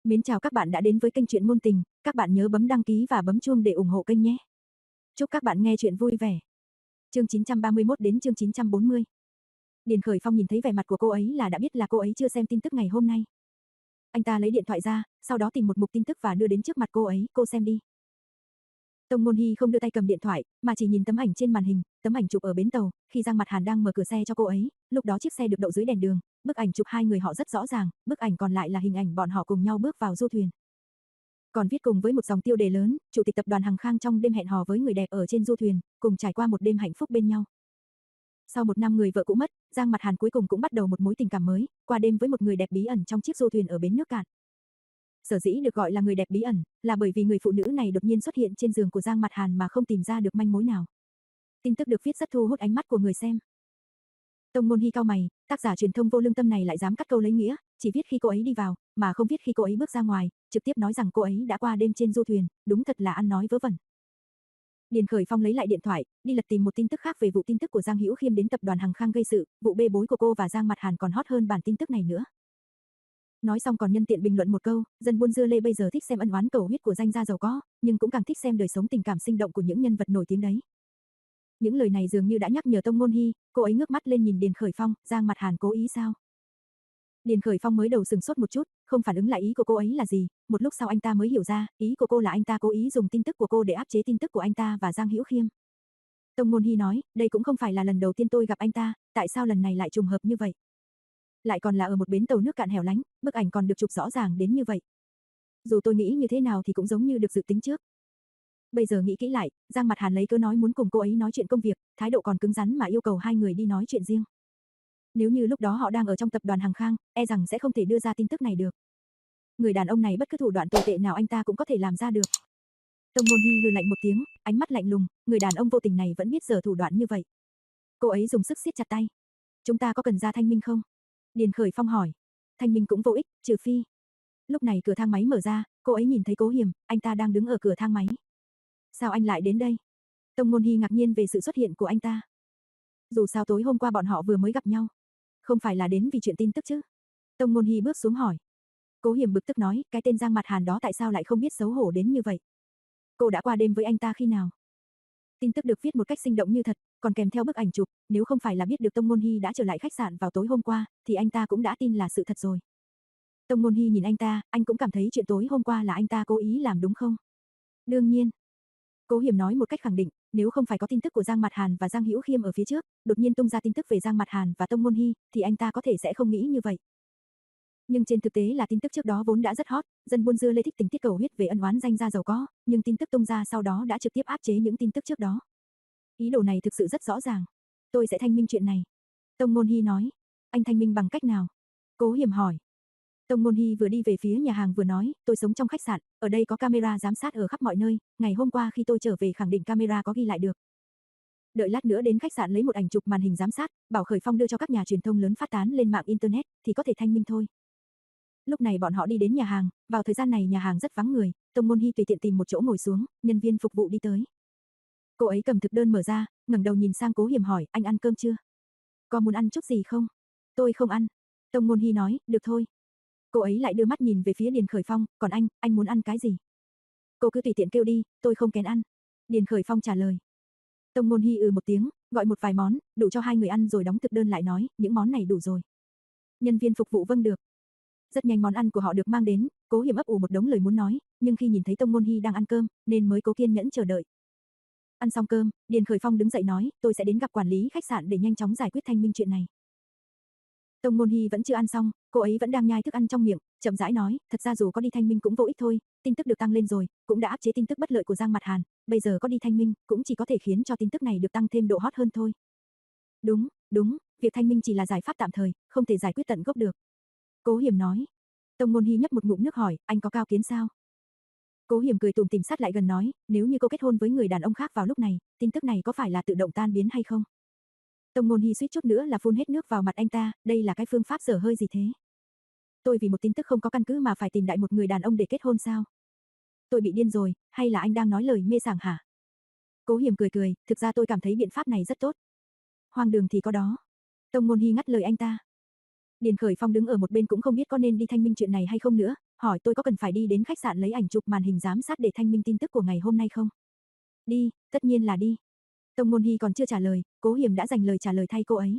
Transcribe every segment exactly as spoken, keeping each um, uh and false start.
Mến chào các bạn đã đến với kênh truyện ngôn tình, các bạn nhớ bấm đăng ký và bấm chuông để ủng hộ kênh nhé. Chúc các bạn nghe truyện vui vẻ. Chương chín trăm ba mươi mốt đến chương chín trăm bốn mươi. Điền Khởi Phong nhìn thấy vẻ mặt của cô ấy là đã biết là cô ấy chưa xem tin tức ngày hôm nay. Anh ta lấy điện thoại ra, sau đó tìm một mục tin tức và đưa đến trước mặt cô ấy, cô xem đi. Tông Ngôn Hi không đưa tay cầm điện thoại, mà chỉ nhìn tấm ảnh trên màn hình, tấm ảnh chụp ở bến tàu, khi Giang Mặt Hàn đang mở cửa xe cho cô ấy, lúc đó chiếc xe được đậu dưới đèn đường, bức ảnh chụp hai người họ rất rõ ràng, bức ảnh còn lại là hình ảnh bọn họ cùng nhau bước vào du thuyền. Còn viết cùng với một dòng tiêu đề lớn, chủ tịch tập đoàn Hằng Khang trong đêm hẹn hò với người đẹp ở trên du thuyền, cùng trải qua một đêm hạnh phúc bên nhau. Sau một năm người vợ cũ mất, Giang Mặt Hàn cuối cùng cũng bắt đầu một mối tình cảm mới, qua đêm với một người đẹp bí ẩn trong chiếc du thuyền ở bến nước cạn. Sở dĩ được gọi là người đẹp bí ẩn, là bởi vì người phụ nữ này đột nhiên xuất hiện trên giường của Giang Mặt Hàn mà không tìm ra được manh mối nào. Tin tức được viết rất thu hút ánh mắt của người xem. Tông Ngôn Hi cau mày, tác giả truyền thông vô lương tâm này lại dám cắt câu lấy nghĩa, chỉ viết khi cô ấy đi vào, mà không viết khi cô ấy bước ra ngoài, trực tiếp nói rằng cô ấy đã qua đêm trên du thuyền, đúng thật là ăn nói vớ vẩn. Điền Khởi Phong lấy lại điện thoại, đi lật tìm một tin tức khác về vụ tin tức của Giang Hữu Khiêm đến tập đoàn Hằng Khang gây sự, vụ bê bối của cô và Giang Mặt Hàn còn hot hơn bản tin tức này nữa. Nói xong còn nhân tiện bình luận một câu, dân buôn dưa lê bây giờ thích xem ân oán cầu huyết của danh gia giàu có, nhưng cũng càng thích xem đời sống tình cảm sinh động của những nhân vật nổi tiếng đấy. Những lời này dường như đã nhắc nhở Tông Ngôn Hi, cô ấy ngước mắt lên nhìn Điền Khởi Phong, Giang Mặt Hàn cố ý sao? Điền Khởi Phong mới đầu sừng sốt một chút, không phản ứng lại ý của cô ấy là gì, một lúc sau anh ta mới hiểu ra, ý của cô là anh ta cố ý dùng tin tức của cô để áp chế tin tức của anh ta và Giang Hữu Khiêm. Tông Ngôn Hi nói, đây cũng không phải là lần đầu tiên tôi gặp anh ta, tại sao lần này lại trùng hợp như vậy? Lại còn là ở một bến tàu nước cạn hẻo lánh, bức ảnh còn được chụp rõ ràng đến như vậy. Dù tôi nghĩ như thế nào thì cũng giống như được dự tính trước. Bây giờ nghĩ kỹ lại, Giang Mặt Hàn lấy cớ nói muốn cùng cô ấy nói chuyện công việc, thái độ còn cứng rắn mà yêu cầu hai người đi nói chuyện riêng. Nếu như lúc đó họ đang ở trong tập đoàn Hằng Khang, e rằng sẽ không thể đưa ra tin tức này được. Người đàn ông này bất cứ thủ đoạn tồi tệ nào anh ta cũng có thể làm ra được. Tông Ngôn Hi hừ lạnh một tiếng, ánh mắt lạnh lùng, người đàn ông vô tình này vẫn biết giở thủ đoạn như vậy. Cô ấy dùng sức siết chặt tay. Chúng ta có cần ra thanh minh không? Điền Khởi Phong hỏi. Thanh minh cũng vô ích, trừ phi. Lúc này cửa thang máy mở ra, cô ấy nhìn thấy Cố Hiểm, anh ta đang đứng ở cửa thang máy. Sao anh lại đến đây? Tông Ngôn Hi ngạc nhiên về sự xuất hiện của anh ta. Dù sao tối hôm qua bọn họ vừa mới gặp nhau. Không phải là đến vì chuyện tin tức chứ? Tông Ngôn Hi bước xuống hỏi. Cố Hiểm bực tức nói, cái tên Giang Mặt Hàn đó tại sao lại không biết xấu hổ đến như vậy? Cô đã qua đêm với anh ta khi nào? Tin tức được viết một cách sinh động như thật, còn kèm theo bức ảnh chụp, nếu không phải là biết được Tông Ngôn Hi đã trở lại khách sạn vào tối hôm qua, thì anh ta cũng đã tin là sự thật rồi. Tông Ngôn Hi nhìn anh ta, anh cũng cảm thấy chuyện tối hôm qua là anh ta cố ý làm đúng không? Đương nhiên. Cố Hiểm nói một cách khẳng định, nếu không phải có tin tức của Giang Mặt Hàn và Giang Hữu Khiêm ở phía trước, đột nhiên tung ra tin tức về Giang Mặt Hàn và Tông Ngôn Hi, thì anh ta có thể sẽ không nghĩ như vậy. Nhưng trên thực tế là tin tức trước đó vốn đã rất hot, dân buôn dưa lê thích tình tiết cầu huyết về ân oán danh gia giàu có, nhưng tin tức tung ra sau đó đã trực tiếp áp chế những tin tức trước đó. Ý đồ này thực sự rất rõ ràng. Tôi sẽ thanh minh chuyện này. Tông Ngôn Hi nói. Anh thanh minh bằng cách nào? Cố Hiểm hỏi. Tông Ngôn Hi vừa đi về phía nhà hàng vừa nói, tôi sống trong khách sạn, ở đây có camera giám sát ở khắp mọi nơi, ngày hôm qua khi tôi trở về khẳng định camera có ghi lại được. Đợi lát nữa đến khách sạn lấy một ảnh chụp màn hình giám sát, bảo Khởi Phong đưa cho các nhà truyền thông lớn phát tán lên mạng internet, thì có thể thanh minh thôi. Lúc này bọn họ đi đến nhà hàng, vào thời gian này nhà hàng rất vắng người, Tông Ngôn Hi tùy tiện tìm một chỗ ngồi xuống, nhân viên phục vụ đi tới. Cô ấy cầm thực đơn mở ra, ngẩng đầu nhìn sang Cố Hiểm hỏi, anh ăn cơm chưa? Có muốn ăn chút gì không? Tôi không ăn. Tông Ngôn Hi nói, được thôi. Cô ấy lại đưa mắt nhìn về phía Điền Khởi Phong, còn anh, anh muốn ăn cái gì? Cô cứ tùy tiện kêu đi, tôi không kén ăn. Điền Khởi Phong trả lời. Tông Ngôn Hi ừ một tiếng, gọi một vài món, đủ cho hai người ăn rồi đóng thực đơn lại nói, những món này đủ rồi. Nhân viên phục vụ vâng được. Rất nhanh món ăn của họ được mang đến, Cố Hiểm ấp ủ một đống lời muốn nói, nhưng khi nhìn thấy Tông Ngôn Hi đang ăn cơm, nên mới cố kiên nhẫn chờ đợi. Ăn xong cơm, Điền Khởi Phong đứng dậy nói, tôi sẽ đến gặp quản lý khách sạn để nhanh chóng giải quyết thanh minh chuyện này. Tông Ngôn Hi vẫn chưa ăn xong, cô ấy vẫn đang nhai thức ăn trong miệng, chậm rãi nói, thật ra dù có đi thanh minh cũng vô ích thôi, tin tức được tăng lên rồi, cũng đã áp chế tin tức bất lợi của Giang Mặt Hàn, bây giờ có đi thanh minh, cũng chỉ có thể khiến cho tin tức này được tăng thêm độ hot hơn thôi. Đúng, đúng, việc thanh minh chỉ là giải pháp tạm thời, không thể giải quyết tận gốc được. Cố Hiểm nói. Tông Ngôn Hi nhấp một ngụm nước hỏi, anh có cao kiến sao? Cố Hiểm cười tủm tỉm sát lại gần nói, nếu như cô kết hôn với người đàn ông khác vào lúc này, tin tức này có phải là tự động tan biến hay không? Tông Ngôn Hi suýt chút nữa là phun hết nước vào mặt anh ta, đây là cái phương pháp dở hơi gì thế? Tôi vì một tin tức không có căn cứ mà phải tìm đại một người đàn ông để kết hôn sao? Tôi bị điên rồi, hay là anh đang nói lời mê sảng hả? Cố Hiểm cười cười, thực ra tôi cảm thấy biện pháp này rất tốt. Hoang đường thì có đó. Tông Ngôn Hi ngắt lời anh ta. Điền Khởi Phong đứng ở một bên cũng không biết có nên đi thanh minh chuyện này hay không nữa, hỏi tôi có cần phải đi đến khách sạn lấy ảnh chụp màn hình giám sát để thanh minh tin tức của ngày hôm nay không? Đi, tất nhiên là đi. Tông Môn Hy còn chưa trả lời, Cố Hiểm đã dành lời trả lời thay cô ấy.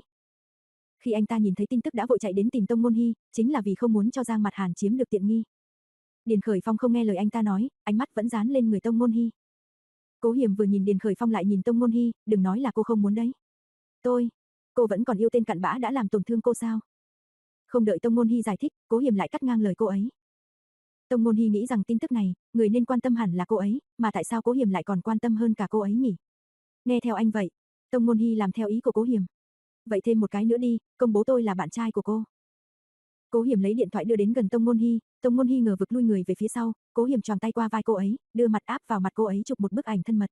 Khi anh ta nhìn thấy tin tức đã vội chạy đến tìm Tông Môn Hy, chính là vì không muốn cho Giang Mặt Hàn chiếm được tiện nghi. Điền Khởi Phong không nghe lời anh ta nói, ánh mắt vẫn dán lên người Tông Môn Hy. Cố Hiểm vừa nhìn Điền Khởi Phong lại nhìn Tông Môn Hy, đừng nói là cô không muốn đấy. Tôi, cô vẫn còn yêu tên cặn bã đã làm tổn thương cô sao? Không đợi Tông Môn Hy giải thích, Cố Hiểm lại cắt ngang lời cô ấy. Tông Môn Hy nghĩ rằng tin tức này, người nên quan tâm hẳn là cô ấy, mà tại sao Cố Hiểm lại còn quan tâm hơn cả cô ấy nhỉ? Nghe theo anh vậy. Tông Môn Hy làm theo ý của Cố Hiểm. Vậy thêm một cái nữa đi, công bố tôi là bạn trai của cô. Cố Hiểm lấy điện thoại đưa đến gần Tông Môn Hy, Tông Môn Hy ngờ vực lui người về phía sau, Cố Hiểm choàng tay qua vai cô ấy, đưa mặt áp vào mặt cô ấy chụp một bức ảnh thân mật.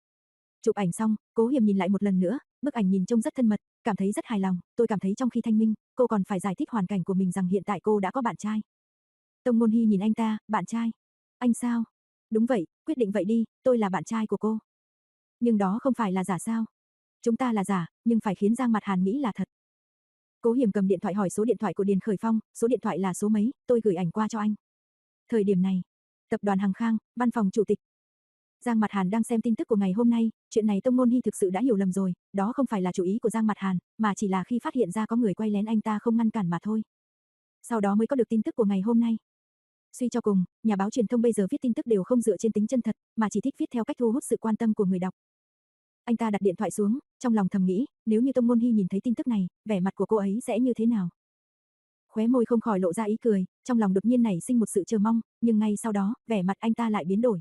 Chụp ảnh xong, Cố Hiểm nhìn lại một lần nữa, bức ảnh nhìn trông rất thân mật, cảm thấy rất hài lòng, tôi cảm thấy trong khi thanh minh, cô còn phải giải thích hoàn cảnh của mình rằng hiện tại cô đã có bạn trai. Tông Môn Hy nhìn anh ta, bạn trai? Anh sao? Đúng vậy, quyết định vậy đi, tôi là bạn trai của cô. Nhưng đó không phải là giả sao? Chúng ta là giả, nhưng phải khiến Giang Mặt Hàn nghĩ là thật. Cố Hiểm cầm điện thoại hỏi số điện thoại của Điền Khởi Phong, số điện thoại là số mấy, tôi gửi ảnh qua cho anh. Thời điểm này, tập đoàn Hằng Khang, văn phòng chủ tịch. Giang Mặt Hàn đang xem tin tức của ngày hôm nay, chuyện này Tông Môn Hy thực sự đã hiểu lầm rồi, đó không phải là chủ ý của Giang Mặt Hàn, mà chỉ là khi phát hiện ra có người quay lén anh ta không ngăn cản mà thôi. Sau đó mới có được tin tức của ngày hôm nay. Suy cho cùng, nhà báo truyền thông bây giờ viết tin tức đều không dựa trên tính chân thật, mà chỉ thích viết theo cách thu hút sự quan tâm của người đọc. Anh ta đặt điện thoại xuống, trong lòng thầm nghĩ, nếu như Tông Môn Hy nhìn thấy tin tức này, vẻ mặt của cô ấy sẽ như thế nào? Khóe môi không khỏi lộ ra ý cười, trong lòng đột nhiên nảy sinh một sự chờ mong, nhưng ngay sau đó, vẻ mặt anh ta lại biến đổi.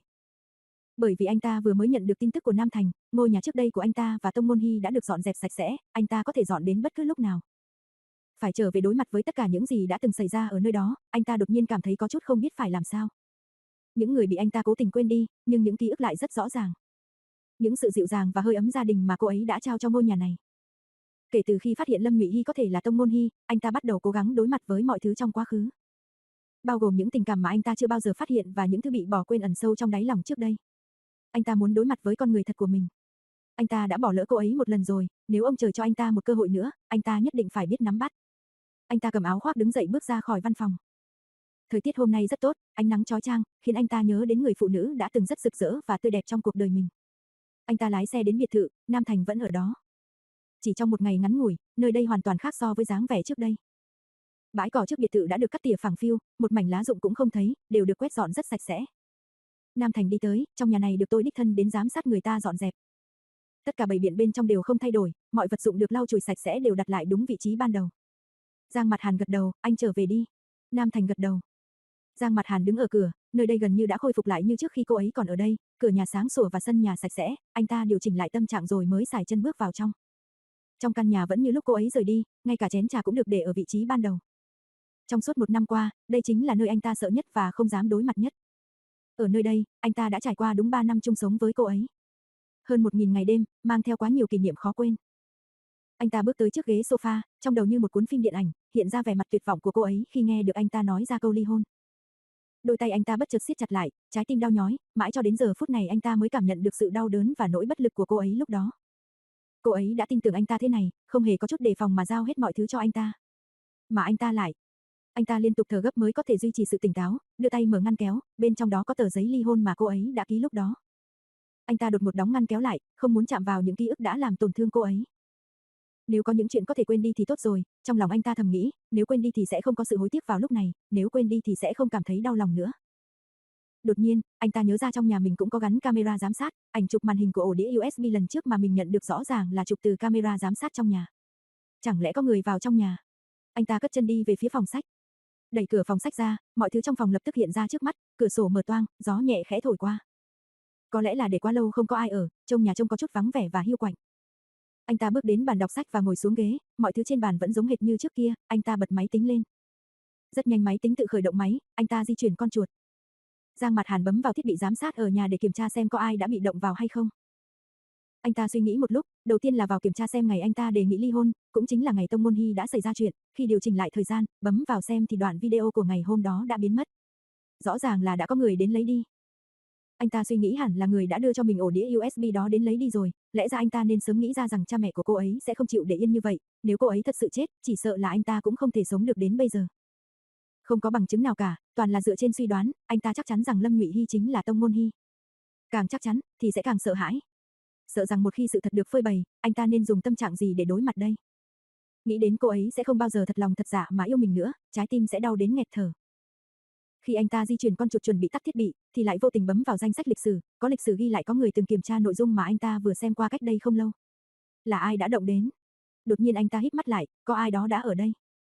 Bởi vì anh ta vừa mới nhận được tin tức của Nam Thành, ngôi nhà trước đây của anh ta và Tông Môn Hy đã được dọn dẹp sạch sẽ, anh ta có thể dọn đến bất cứ lúc nào. Phải trở về đối mặt với tất cả những gì đã từng xảy ra ở nơi đó, anh ta đột nhiên cảm thấy có chút không biết phải làm sao. Những người bị anh ta cố tình quên đi, nhưng những ký ức lại rất rõ ràng. Những sự dịu dàng và hơi ấm gia đình mà cô ấy đã trao cho ngôi nhà này. Kể từ khi phát hiện Lâm Nhụy Hy có thể là Tông Môn Hy, anh ta bắt đầu cố gắng đối mặt với mọi thứ trong quá khứ. Bao gồm những tình cảm mà anh ta chưa bao giờ phát hiện và những thứ bị bỏ quên ẩn sâu trong đáy lòng trước đây. Anh ta muốn đối mặt với con người thật của mình. Anh ta đã bỏ lỡ cô ấy một lần rồi, nếu ông trời cho anh ta một cơ hội nữa, anh ta nhất định phải biết nắm bắt. Anh ta cầm áo khoác đứng dậy bước ra khỏi văn phòng. Thời tiết hôm nay rất tốt, ánh nắng chói chang, khiến anh ta nhớ đến người phụ nữ đã từng rất rực rỡ và tươi đẹp trong cuộc đời mình. Anh ta lái xe đến biệt thự, Nam Thành vẫn ở đó. Chỉ trong một ngày ngắn ngủi, nơi đây hoàn toàn khác so với dáng vẻ trước đây. Bãi cỏ trước biệt thự đã được cắt tỉa phẳng phiu, một mảnh lá rụng cũng không thấy, đều được quét dọn rất sạch sẽ. Nam Thành đi tới, trong nhà này được tôi đích thân đến giám sát người ta dọn dẹp. Tất cả bày biện bên trong đều không thay đổi, mọi vật dụng được lau chùi sạch sẽ đều đặt lại đúng vị trí ban đầu. Giang Mặt Hàn gật đầu, anh trở về đi. Nam Thành gật đầu. Giang Mặt Hàn đứng ở cửa, nơi đây gần như đã khôi phục lại như trước khi cô ấy còn ở đây, cửa nhà sáng sủa và sân nhà sạch sẽ, anh ta điều chỉnh lại tâm trạng rồi mới xài chân bước vào trong. Trong căn nhà vẫn như lúc cô ấy rời đi, ngay cả chén trà cũng được để ở vị trí ban đầu. Trong suốt một năm qua, đây chính là nơi anh ta sợ nhất và không dám đối mặt nhất. Ở nơi đây, anh ta đã trải qua đúng ba năm chung sống với cô ấy. Hơn một nghìn ngày đêm, mang theo quá nhiều kỷ niệm khó quên. Anh ta bước tới chiếc ghế sofa, trong đầu như một cuốn phim điện ảnh, hiện ra vẻ mặt tuyệt vọng của cô ấy khi nghe được anh ta nói ra câu ly hôn. Đôi tay anh ta bất chợt siết chặt lại, trái tim đau nhói, mãi cho đến giờ phút này anh ta mới cảm nhận được sự đau đớn và nỗi bất lực của cô ấy lúc đó. Cô ấy đã tin tưởng anh ta thế này, không hề có chút đề phòng mà giao hết mọi thứ cho anh ta. Mà anh ta lại. Anh ta liên tục thở gấp mới có thể duy trì sự tỉnh táo, đưa tay mở ngăn kéo, bên trong đó có tờ giấy ly hôn mà cô ấy đã ký lúc đó. Anh ta đột ngột đóng ngăn kéo lại, không muốn chạm vào những ký ức đã làm tổn thương cô ấy. Nếu có những chuyện có thể quên đi thì tốt rồi, trong lòng anh ta thầm nghĩ, nếu quên đi thì sẽ không có sự hối tiếc vào lúc này, nếu quên đi thì sẽ không cảm thấy đau lòng nữa. Đột nhiên, anh ta nhớ ra trong nhà mình cũng có gắn camera giám sát, ảnh chụp màn hình của ổ đĩa u ét bê lần trước mà mình nhận được rõ ràng là chụp từ camera giám sát trong nhà. Chẳng lẽ có người vào trong nhà? Anh ta cất chân đi về phía phòng sách. Đẩy cửa phòng sách ra, mọi thứ trong phòng lập tức hiện ra trước mắt, cửa sổ mở toang, gió nhẹ khẽ thổi qua. Có lẽ là để quá lâu không có ai ở, trông nhà trông có chút vắng vẻ và hiu quạnh. Anh ta bước đến bàn đọc sách và ngồi xuống ghế, mọi thứ trên bàn vẫn giống hệt như trước kia, anh ta bật máy tính lên. Rất nhanh máy tính tự khởi động máy, anh ta di chuyển con chuột. Giang Mặt Hàn bấm vào thiết bị giám sát ở nhà để kiểm tra xem có ai đã bị động vào hay không. Anh ta suy nghĩ một lúc, đầu tiên là vào kiểm tra xem ngày anh ta đề nghị ly hôn, cũng chính là ngày Tông Môn Hy đã xảy ra chuyện, khi điều chỉnh lại thời gian, bấm vào xem thì đoạn video của ngày hôm đó đã biến mất. Rõ ràng là đã có người đến lấy đi. Anh ta suy nghĩ hẳn là người đã đưa cho mình ổ đĩa u ét bê đó đến lấy đi rồi, lẽ ra anh ta nên sớm nghĩ ra rằng cha mẹ của cô ấy sẽ không chịu để yên như vậy, nếu cô ấy thật sự chết, chỉ sợ là anh ta cũng không thể sống được đến bây giờ. Không có bằng chứng nào cả, toàn là dựa trên suy đoán, anh ta chắc chắn rằng Lâm Ngụy Hy chính là Tông Ngôn Hy. Càng chắc chắn, thì sẽ càng sợ hãi. Sợ rằng một khi sự thật được phơi bày, anh ta nên dùng tâm trạng gì để đối mặt đây? Nghĩ đến cô ấy sẽ không bao giờ thật lòng thật dạ mà yêu mình nữa, trái tim sẽ đau đến nghẹt thở. Khi anh ta di chuyển con chuột chuẩn bị tắt thiết bị, thì lại vô tình bấm vào danh sách lịch sử, có lịch sử ghi lại có người từng kiểm tra nội dung mà anh ta vừa xem qua cách đây không lâu. Là ai đã động đến? Đột nhiên anh ta híp mắt lại, có ai đó đã ở đây.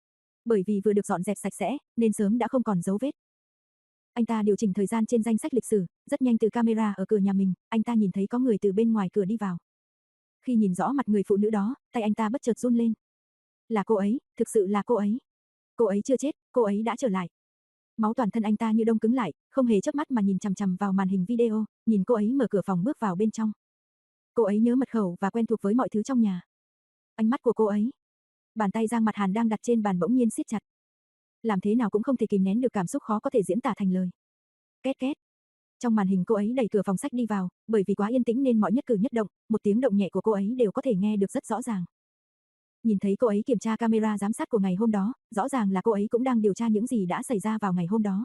Bởi vì vừa được dọn dẹp sạch sẽ, nên sớm đã không còn dấu vết. Anh ta điều chỉnh thời gian trên danh sách lịch sử, rất nhanh từ camera ở cửa nhà mình, anh ta nhìn thấy có người từ bên ngoài cửa đi vào. Khi nhìn rõ mặt người phụ nữ đó, tay anh ta bất chợt run lên. Là cô ấy, thực sự là cô ấy. Cô ấy chưa chết, cô ấy đã trở lại. Máu toàn thân anh ta như đông cứng lại, không hề chớp mắt mà nhìn chằm chằm vào màn hình video, nhìn cô ấy mở cửa phòng bước vào bên trong. Cô ấy nhớ mật khẩu và quen thuộc với mọi thứ trong nhà. Ánh mắt của cô ấy. Bàn tay Giang Mặt Hàn đang đặt trên bàn bỗng nhiên siết chặt. Làm thế nào cũng không thể kìm nén được cảm xúc khó có thể diễn tả thành lời. Két két. Trong màn hình cô ấy đẩy cửa phòng sách đi vào, bởi vì quá yên tĩnh nên mọi nhất cử nhất động, một tiếng động nhẹ của cô ấy đều có thể nghe được rất rõ ràng. Nhìn thấy cô ấy kiểm tra camera giám sát của ngày hôm đó, rõ ràng là cô ấy cũng đang điều tra những gì đã xảy ra vào ngày hôm đó.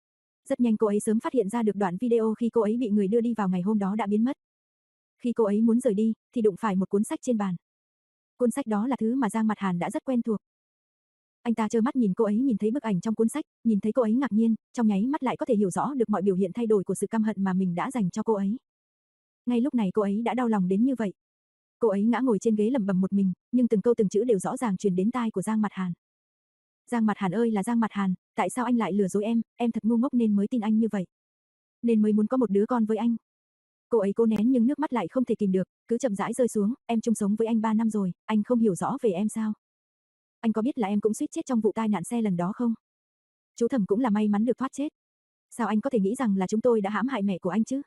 Rất nhanh cô ấy sớm phát hiện ra được đoạn video khi cô ấy bị người đưa đi vào ngày hôm đó đã biến mất. Khi cô ấy muốn rời đi, thì đụng phải một cuốn sách trên bàn. Cuốn sách đó là thứ mà Giang Mặt Hàn đã rất quen thuộc. Anh ta trơ mắt nhìn cô ấy nhìn thấy bức ảnh trong cuốn sách, nhìn thấy cô ấy ngạc nhiên, trong nháy mắt lại có thể hiểu rõ được mọi biểu hiện thay đổi của sự căm hận mà mình đã dành cho cô ấy. Ngay lúc này cô ấy đã đau lòng đến như vậy. Cô ấy ngã ngồi trên ghế lẩm bẩm một mình, nhưng từng câu từng chữ đều rõ ràng truyền đến tai của Giang Mặt Hàn. Giang Mặt Hàn ơi là Giang Mặt Hàn, tại sao anh lại lừa dối em, em thật ngu ngốc nên mới tin anh như vậy. Nên mới muốn có một đứa con với anh. Cô ấy cố nén nhưng nước mắt lại không thể kìm được, cứ chậm rãi rơi xuống, em chung sống với anh ba năm rồi, anh không hiểu rõ về em sao? Anh có biết là em cũng suýt chết trong vụ tai nạn xe lần đó không? Chú Thẩm cũng là may mắn được thoát chết. Sao anh có thể nghĩ rằng là chúng tôi đã hãm hại mẹ của anh chứ?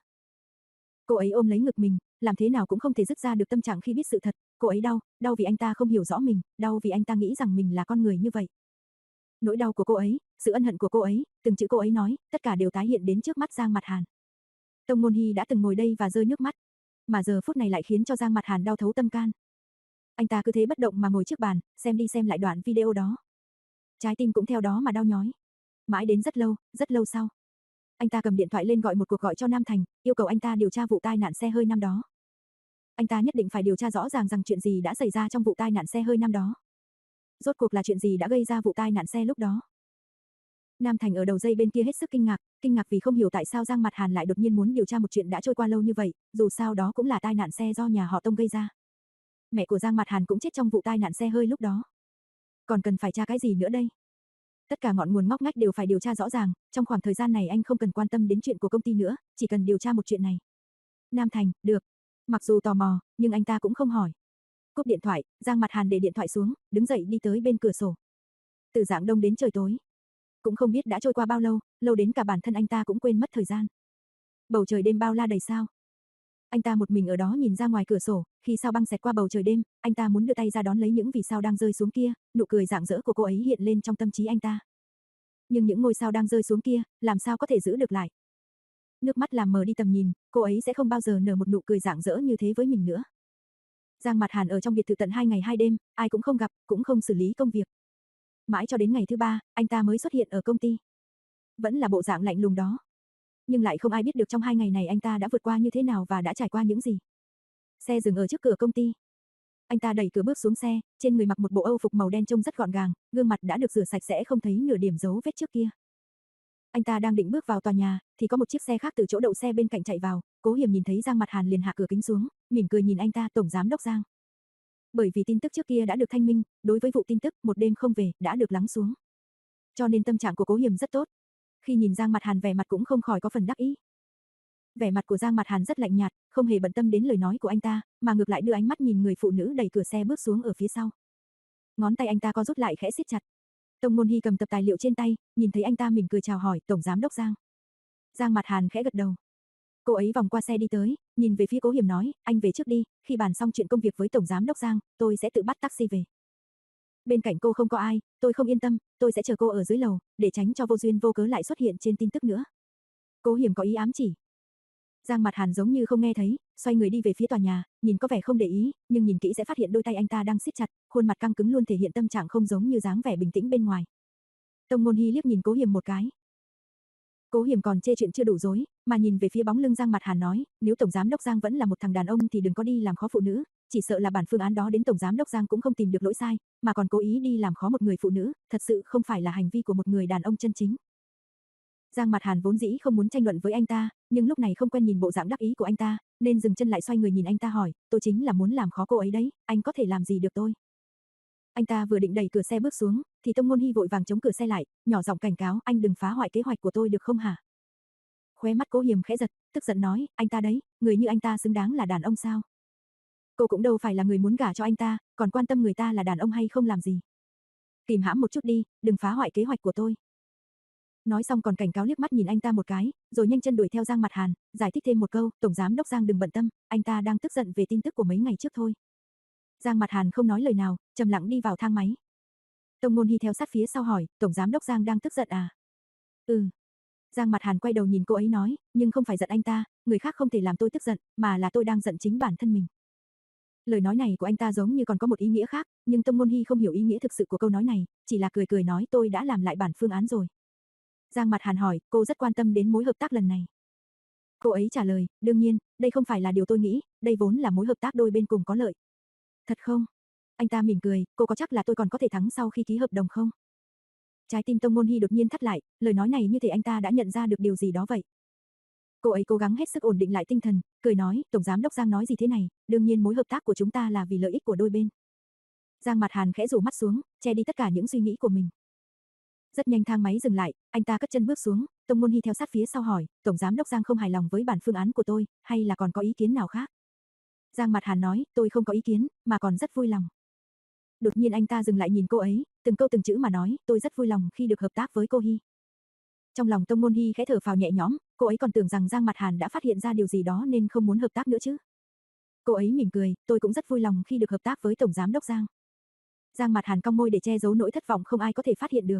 Cô ấy ôm lấy ngực mình, làm thế nào cũng không thể dứt ra được tâm trạng khi biết sự thật, cô ấy đau, đau vì anh ta không hiểu rõ mình, đau vì anh ta nghĩ rằng mình là con người như vậy. Nỗi đau của cô ấy, sự ân hận của cô ấy, từng chữ cô ấy nói, tất cả đều tái hiện đến trước mắt Giang Mặt Hàn. Tông Ngôn Hy đã từng ngồi đây và rơi nước mắt, mà giờ phút này lại khiến cho Giang Mặt Hàn đau thấu tâm can. Anh ta cứ thế bất động mà ngồi trước bàn, xem đi xem lại đoạn video đó. Trái tim cũng theo đó mà đau nhói. Mãi đến rất lâu, rất lâu sau. Anh ta cầm điện thoại lên gọi một cuộc gọi cho Nam Thành, yêu cầu anh ta điều tra vụ tai nạn xe hơi năm đó. Anh ta nhất định phải điều tra rõ ràng rằng chuyện gì đã xảy ra trong vụ tai nạn xe hơi năm đó. Rốt cuộc là chuyện gì đã gây ra vụ tai nạn xe lúc đó. Nam Thành ở đầu dây bên kia hết sức kinh ngạc, kinh ngạc vì không hiểu tại sao Giang Mặt Hàn lại đột nhiên muốn điều tra một chuyện đã trôi qua lâu như vậy, dù sao đó cũng là tai nạn xe do nhà họ Tông gây ra. Mẹ của Giang Mặt Hàn cũng chết trong vụ tai nạn xe hơi lúc đó. Còn cần phải tra cái gì nữa đây? Tất cả ngọn nguồn ngóc ngách đều phải điều tra rõ ràng, trong khoảng thời gian này anh không cần quan tâm đến chuyện của công ty nữa, chỉ cần điều tra một chuyện này. Nam Thành, được. Mặc dù tò mò, nhưng anh ta cũng không hỏi. Cúp điện thoại, Giang Mặt Hàn để điện thoại xuống, đứng dậy đi tới bên cửa sổ. Từ rạng đông đến trời tối. Cũng không biết đã trôi qua bao lâu, lâu đến cả bản thân anh ta cũng quên mất thời gian. Bầu trời đêm bao la đầy sao. Anh ta một mình ở đó nhìn ra ngoài cửa sổ, khi sao băng xẹt qua bầu trời đêm, anh ta muốn đưa tay ra đón lấy những vì sao đang rơi xuống kia, nụ cười rạng rỡ của cô ấy hiện lên trong tâm trí anh ta. Nhưng những ngôi sao đang rơi xuống kia, làm sao có thể giữ được lại? Nước mắt làm mờ đi tầm nhìn, cô ấy sẽ không bao giờ nở một nụ cười rạng rỡ như thế với mình nữa. Giang Mặt Hàn ở trong biệt thự tận hai ngày hai đêm, ai cũng không gặp, cũng không xử lý công việc. Mãi cho đến ngày thứ ba, anh ta mới xuất hiện ở công ty. Vẫn là bộ dạng lạnh lùng đó. Nhưng lại không ai biết được trong hai ngày này anh ta đã vượt qua như thế nào và đã trải qua những gì. Xe dừng ở trước cửa công ty. Anh ta đẩy cửa bước xuống xe, trên người mặc một bộ Âu phục màu đen trông rất gọn gàng, gương mặt đã được rửa sạch sẽ không thấy nửa điểm dấu vết trước kia. Anh ta đang định bước vào tòa nhà, thì có một chiếc xe khác từ chỗ đậu xe bên cạnh chạy vào, Cố Hiềm nhìn thấy Giang Mặt Hàn liền hạ cửa kính xuống, mỉm cười nhìn anh ta, tổng giám đốc Giang. Bởi vì tin tức trước kia đã được thanh minh, đối với vụ tin tức một đêm không về đã được lắng xuống. Cho nên tâm trạng của Cố Hiềm rất tốt. Khi nhìn Giang Mặt Hàn vẻ mặt cũng không khỏi có phần đắc ý. Vẻ mặt của Giang Mặt Hàn rất lạnh nhạt, không hề bận tâm đến lời nói của anh ta, mà ngược lại đưa ánh mắt nhìn người phụ nữ đẩy cửa xe bước xuống ở phía sau. Ngón tay anh ta co rút lại khẽ siết chặt. Tông Ngôn Hy cầm tập tài liệu trên tay, nhìn thấy anh ta mỉm cười chào hỏi, tổng giám đốc Giang. Giang Mặt Hàn khẽ gật đầu. Cô ấy vòng qua xe đi tới, nhìn về phía Cố Hiềm nói, anh về trước đi, khi bàn xong chuyện công việc với tổng giám đốc Giang, tôi sẽ tự bắt taxi về. Bên cạnh cô không có ai, tôi không yên tâm, tôi sẽ chờ cô ở dưới lầu, để tránh cho vô duyên vô cớ lại xuất hiện trên tin tức nữa. Cố Hiềm có ý ám chỉ. Giang Mặt Hàn giống như không nghe thấy, xoay người đi về phía tòa nhà, nhìn có vẻ không để ý, nhưng nhìn kỹ sẽ phát hiện đôi tay anh ta đang siết chặt, khuôn mặt căng cứng luôn thể hiện tâm trạng không giống như dáng vẻ bình tĩnh bên ngoài. Tông Ngôn Hi liếc nhìn Cố Hiềm một cái. Cố Hiềm còn chê chuyện chưa đủ dối, mà nhìn về phía bóng lưng Giang Mặt Hàn nói, nếu Tổng Giám Đốc Giang vẫn là một thằng đàn ông thì đừng có đi làm khó phụ nữ, chỉ sợ là bản phương án đó đến Tổng Giám Đốc Giang cũng không tìm được lỗi sai, mà còn cố ý đi làm khó một người phụ nữ, thật sự không phải là hành vi của một người đàn ông chân chính. Giang Mặt Hàn vốn dĩ không muốn tranh luận với anh ta, nhưng lúc này không quen nhìn bộ dạng đắc ý của anh ta, nên dừng chân lại xoay người nhìn anh ta hỏi, tôi chính là muốn làm khó cô ấy đấy, anh có thể làm gì được tôi? Anh ta vừa định đẩy cửa xe bước xuống, thì Tông Ngôn Hi vội vàng chống cửa xe lại, nhỏ giọng cảnh cáo, anh đừng phá hoại kế hoạch của tôi được không hả? Khóe mắt Cố Hiềm khẽ giật, tức giận nói, anh ta đấy, người như anh ta xứng đáng là đàn ông sao? Cô cũng đâu phải là người muốn gả cho anh ta, còn quan tâm người ta là đàn ông hay không làm gì. Kìm hãm một chút đi, đừng phá hoại kế hoạch của tôi. Nói xong còn cảnh cáo liếc mắt nhìn anh ta một cái, rồi nhanh chân đuổi theo Giang Mặt Hàn, giải thích thêm một câu, Tổng Giám Đốc Giang đừng bận tâm, anh ta đang tức giận về tin tức của mấy ngày trước thôi. Giang Mặt Hàn không nói lời nào, trầm lặng đi vào thang máy. Tông Ngôn Hi theo sát phía sau hỏi, Tổng Giám Đốc Giang đang tức giận à? Ừ. Giang Mặt Hàn quay đầu nhìn cô ấy nói, nhưng không phải giận anh ta, người khác không thể làm tôi tức giận, mà là tôi đang giận chính bản thân mình. Lời nói này của anh ta giống như còn có một ý nghĩa khác, nhưng Tông Ngôn Hi không hiểu ý nghĩa thực sự của câu nói này, chỉ là cười cười nói tôi đã làm lại bản phương án rồi. Giang Mặt Hàn hỏi, cô rất quan tâm đến mối hợp tác lần này. Cô ấy trả lời, đương nhiên, đây không phải là điều tôi nghĩ, đây vốn là mối hợp tác đôi bên cùng có lợi. Thật không? Anh ta mỉm cười, cô có chắc là tôi còn có thể thắng sau khi ký hợp đồng không? Trái tim Tông Ngôn Hi đột nhiên thắt lại, lời nói này như thể anh ta đã nhận ra được điều gì đó vậy. Cô ấy cố gắng hết sức ổn định lại tinh thần, cười nói, Tổng Giám Đốc Giang nói gì thế này, đương nhiên mối hợp tác của chúng ta là vì lợi ích của đôi bên. Giang Mặt Hàn khẽ rủ mắt xuống, che đi tất cả những suy nghĩ của mình. Rất nhanh thang máy dừng lại, anh ta cất chân bước xuống, Tông Ngôn Hi theo sát phía sau hỏi, Tổng Giám Đốc Giang không hài lòng với bản phương án của tôi, hay là còn có ý kiến nào khác? Giang Mặt Hàn nói, tôi không có ý kiến, mà còn rất vui lòng. Đột nhiên anh ta dừng lại nhìn cô ấy, từng câu từng chữ mà nói, tôi rất vui lòng khi được hợp tác với cô Hi. Trong lòng Tông Ngôn Hi khẽ thở phào nhẹ nhõm, cô ấy còn tưởng rằng Giang Mặt Hàn đã phát hiện ra điều gì đó nên không muốn hợp tác nữa chứ. Cô ấy mỉm cười, tôi cũng rất vui lòng khi được hợp tác với Tổng Giám Đốc Giang. Giang Mặt Hàn cong môi để che giấu nỗi thất vọng không ai có thể phát hiện được.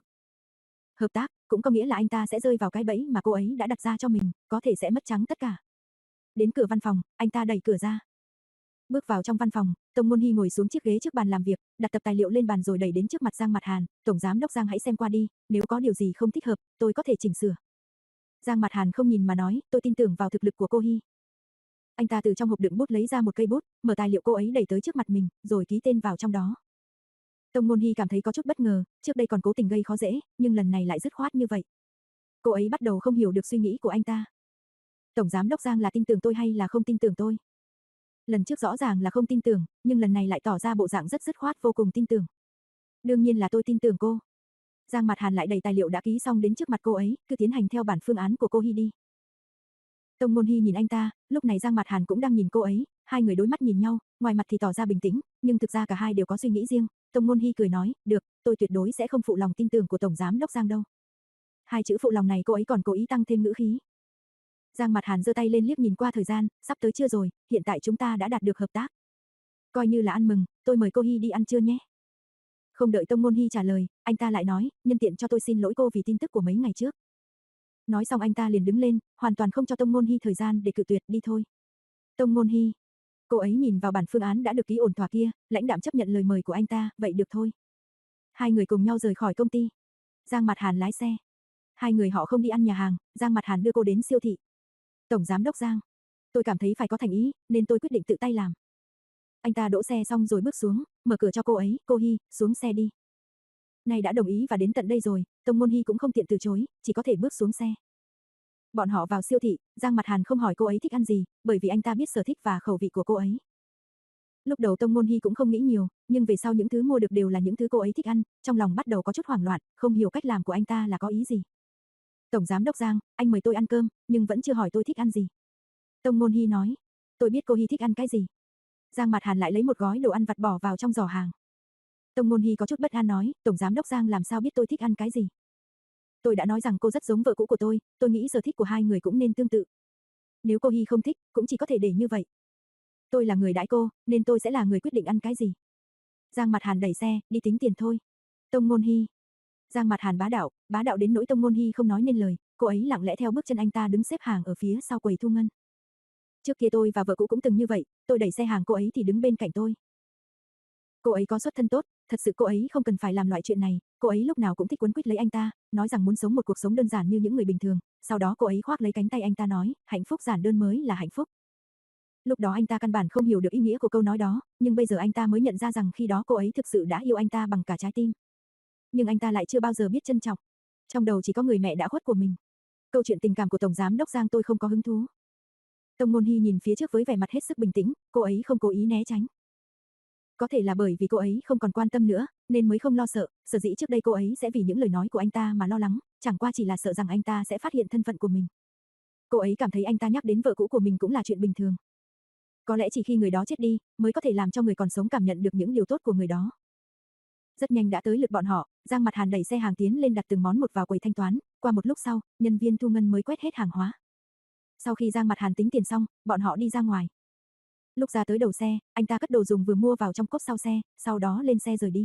Hợp tác, cũng có nghĩa là anh ta sẽ rơi vào cái bẫy mà cô ấy đã đặt ra cho mình, có thể sẽ mất trắng tất cả. Đến cửa văn phòng, anh ta đẩy cửa ra. Bước vào trong văn phòng, Tông Ngôn Hi ngồi xuống chiếc ghế trước bàn làm việc, đặt tập tài liệu lên bàn rồi đẩy đến trước mặt Giang Mặt Hàn, Tổng Giám Đốc Giang hãy xem qua đi, nếu có điều gì không thích hợp, tôi có thể chỉnh sửa. Giang Mặt Hàn không nhìn mà nói, tôi tin tưởng vào thực lực của cô Hi. Anh ta từ trong hộp đựng bút lấy ra một cây bút, mở tài liệu cô ấy đẩy tới trước mặt mình, rồi ký tên vào trong đó. Tông Ngôn Hi cảm thấy có chút bất ngờ, trước đây còn cố tình gây khó dễ, nhưng lần này lại dứt khoát như vậy. Cô ấy bắt đầu không hiểu được suy nghĩ của anh ta. Tổng Giám Đốc Giang là tin tưởng tôi hay là không tin tưởng tôi? Lần trước rõ ràng là không tin tưởng, nhưng lần này lại tỏ ra bộ dạng rất dứt khoát vô cùng tin tưởng. Đương nhiên là tôi tin tưởng cô. Giang Mặt Hàn lại đẩy tài liệu đã ký xong đến trước mặt cô ấy, cứ tiến hành theo bản phương án của cô Hi đi. Tông Ngôn Hi nhìn anh ta, lúc này Giang Mặt Hàn cũng đang nhìn cô ấy, hai người đối mắt nhìn nhau, ngoài mặt thì tỏ ra bình tĩnh, nhưng thực ra cả hai đều có suy nghĩ riêng. Tông Ngôn Hi cười nói, được, tôi tuyệt đối sẽ không phụ lòng tin tưởng của Tổng Giám Đốc Giang đâu. Hai chữ phụ lòng này cô ấy còn cố ý tăng thêm ngữ khí. Giang Mặt Hàn giơ tay lên liếc nhìn qua thời gian, sắp tới trưa rồi, hiện tại chúng ta đã đạt được hợp tác. Coi như là ăn mừng, tôi mời cô Hi đi ăn trưa nhé. Không đợi Tông Ngôn Hi trả lời, anh ta lại nói, nhân tiện cho tôi xin lỗi cô vì tin tức của mấy ngày trước. Nói xong anh ta liền đứng lên, hoàn toàn không cho Tông Ngôn Hi thời gian để cự tuyệt, đi thôi. Tông Ngôn Hi. Cô ấy nhìn vào bản phương án đã được ký ổn thỏa kia, lãnh đạm chấp nhận lời mời của anh ta, vậy được thôi. Hai người cùng nhau rời khỏi công ty. Giang Mặt Hàn lái xe. Hai người họ không đi ăn nhà hàng, Giang Mặt Hàn đưa cô đến siêu thị. Tổng Giám Đốc Giang, tôi cảm thấy phải có thành ý, nên tôi quyết định tự tay làm. Anh ta đỗ xe xong rồi bước xuống, mở cửa cho cô ấy, cô Hi, xuống xe đi. Này đã đồng ý và đến tận đây rồi, Tông Ngôn Hi cũng không tiện từ chối, chỉ có thể bước xuống xe. Bọn họ vào siêu thị, Giang Mặt Hàn không hỏi cô ấy thích ăn gì, bởi vì anh ta biết sở thích và khẩu vị của cô ấy. Lúc đầu Tông Ngôn Hi cũng không nghĩ nhiều, nhưng về sau những thứ mua được đều là những thứ cô ấy thích ăn, trong lòng bắt đầu có chút hoảng loạn, không hiểu cách làm của anh ta là có ý gì. Tổng Giám Đốc Giang, anh mời tôi ăn cơm, nhưng vẫn chưa hỏi tôi thích ăn gì. Tông Ngôn Hi nói, tôi biết cô Hi thích ăn cái gì. Giang Mặt Hàn lại lấy một gói đồ ăn vặt bỏ vào trong giỏ hàng. Tông Ngôn Hi có chút bất an nói, Tổng Giám Đốc Giang làm sao biết tôi thích ăn cái gì. Tôi đã nói rằng cô rất giống vợ cũ của tôi, tôi nghĩ sở thích của hai người cũng nên tương tự. Nếu cô Hi không thích, cũng chỉ có thể để như vậy. Tôi là người đãi cô, nên tôi sẽ là người quyết định ăn cái gì. Giang Mặt Hàn đẩy xe, đi tính tiền thôi. Tông Ngôn Hi. Giang Mặt Hàn bá đạo, bá đạo đến nỗi Tông Ngôn Hi không nói nên lời, cô ấy lặng lẽ theo bước chân anh ta đứng xếp hàng ở phía sau quầy thu ngân. Trước kia tôi và vợ cũ cũng từng như vậy, tôi đẩy xe hàng cô ấy thì đứng bên cạnh tôi. Cô ấy có xuất thân tốt, thật sự cô ấy không cần phải làm loại chuyện này, cô ấy lúc nào cũng thích quấn quýt lấy anh ta, nói rằng muốn sống một cuộc sống đơn giản như những người bình thường, sau đó cô ấy khoác lấy cánh tay anh ta nói, hạnh phúc giản đơn mới là hạnh phúc. Lúc đó anh ta căn bản không hiểu được ý nghĩa của câu nói đó, nhưng bây giờ anh ta mới nhận ra rằng khi đó cô ấy thực sự đã yêu anh ta bằng cả trái tim. Nhưng anh ta lại chưa bao giờ biết trân trọng. Trong đầu chỉ có người mẹ đã khuất của mình. Câu chuyện tình cảm của Tổng Giám Đốc Giang tôi không có hứng thú. Tông Ngôn Hy nhìn phía trước với vẻ mặt hết sức bình tĩnh, cô ấy không cố ý né tránh. Có thể là bởi vì cô ấy không còn quan tâm nữa, nên mới không lo sợ, sở dĩ trước đây cô ấy sẽ vì những lời nói của anh ta mà lo lắng, chẳng qua chỉ là sợ rằng anh ta sẽ phát hiện thân phận của mình. Cô ấy cảm thấy anh ta nhắc đến vợ cũ của mình cũng là chuyện bình thường. Có lẽ chỉ khi người đó chết đi, mới có thể làm cho người còn sống cảm nhận được những điều tốt của người đó. Rất nhanh đã tới lượt bọn họ, Giang Mặt Hàn đẩy xe hàng tiến lên đặt từng món một vào quầy thanh toán, qua một lúc sau, nhân viên thu ngân mới quét hết hàng hóa. Sau khi Giang Mặt Hàn tính tiền xong, bọn họ đi ra ngoài. Lúc ra tới đầu xe, anh ta cất đồ dùng vừa mua vào trong cốp sau xe, sau đó lên xe rời đi.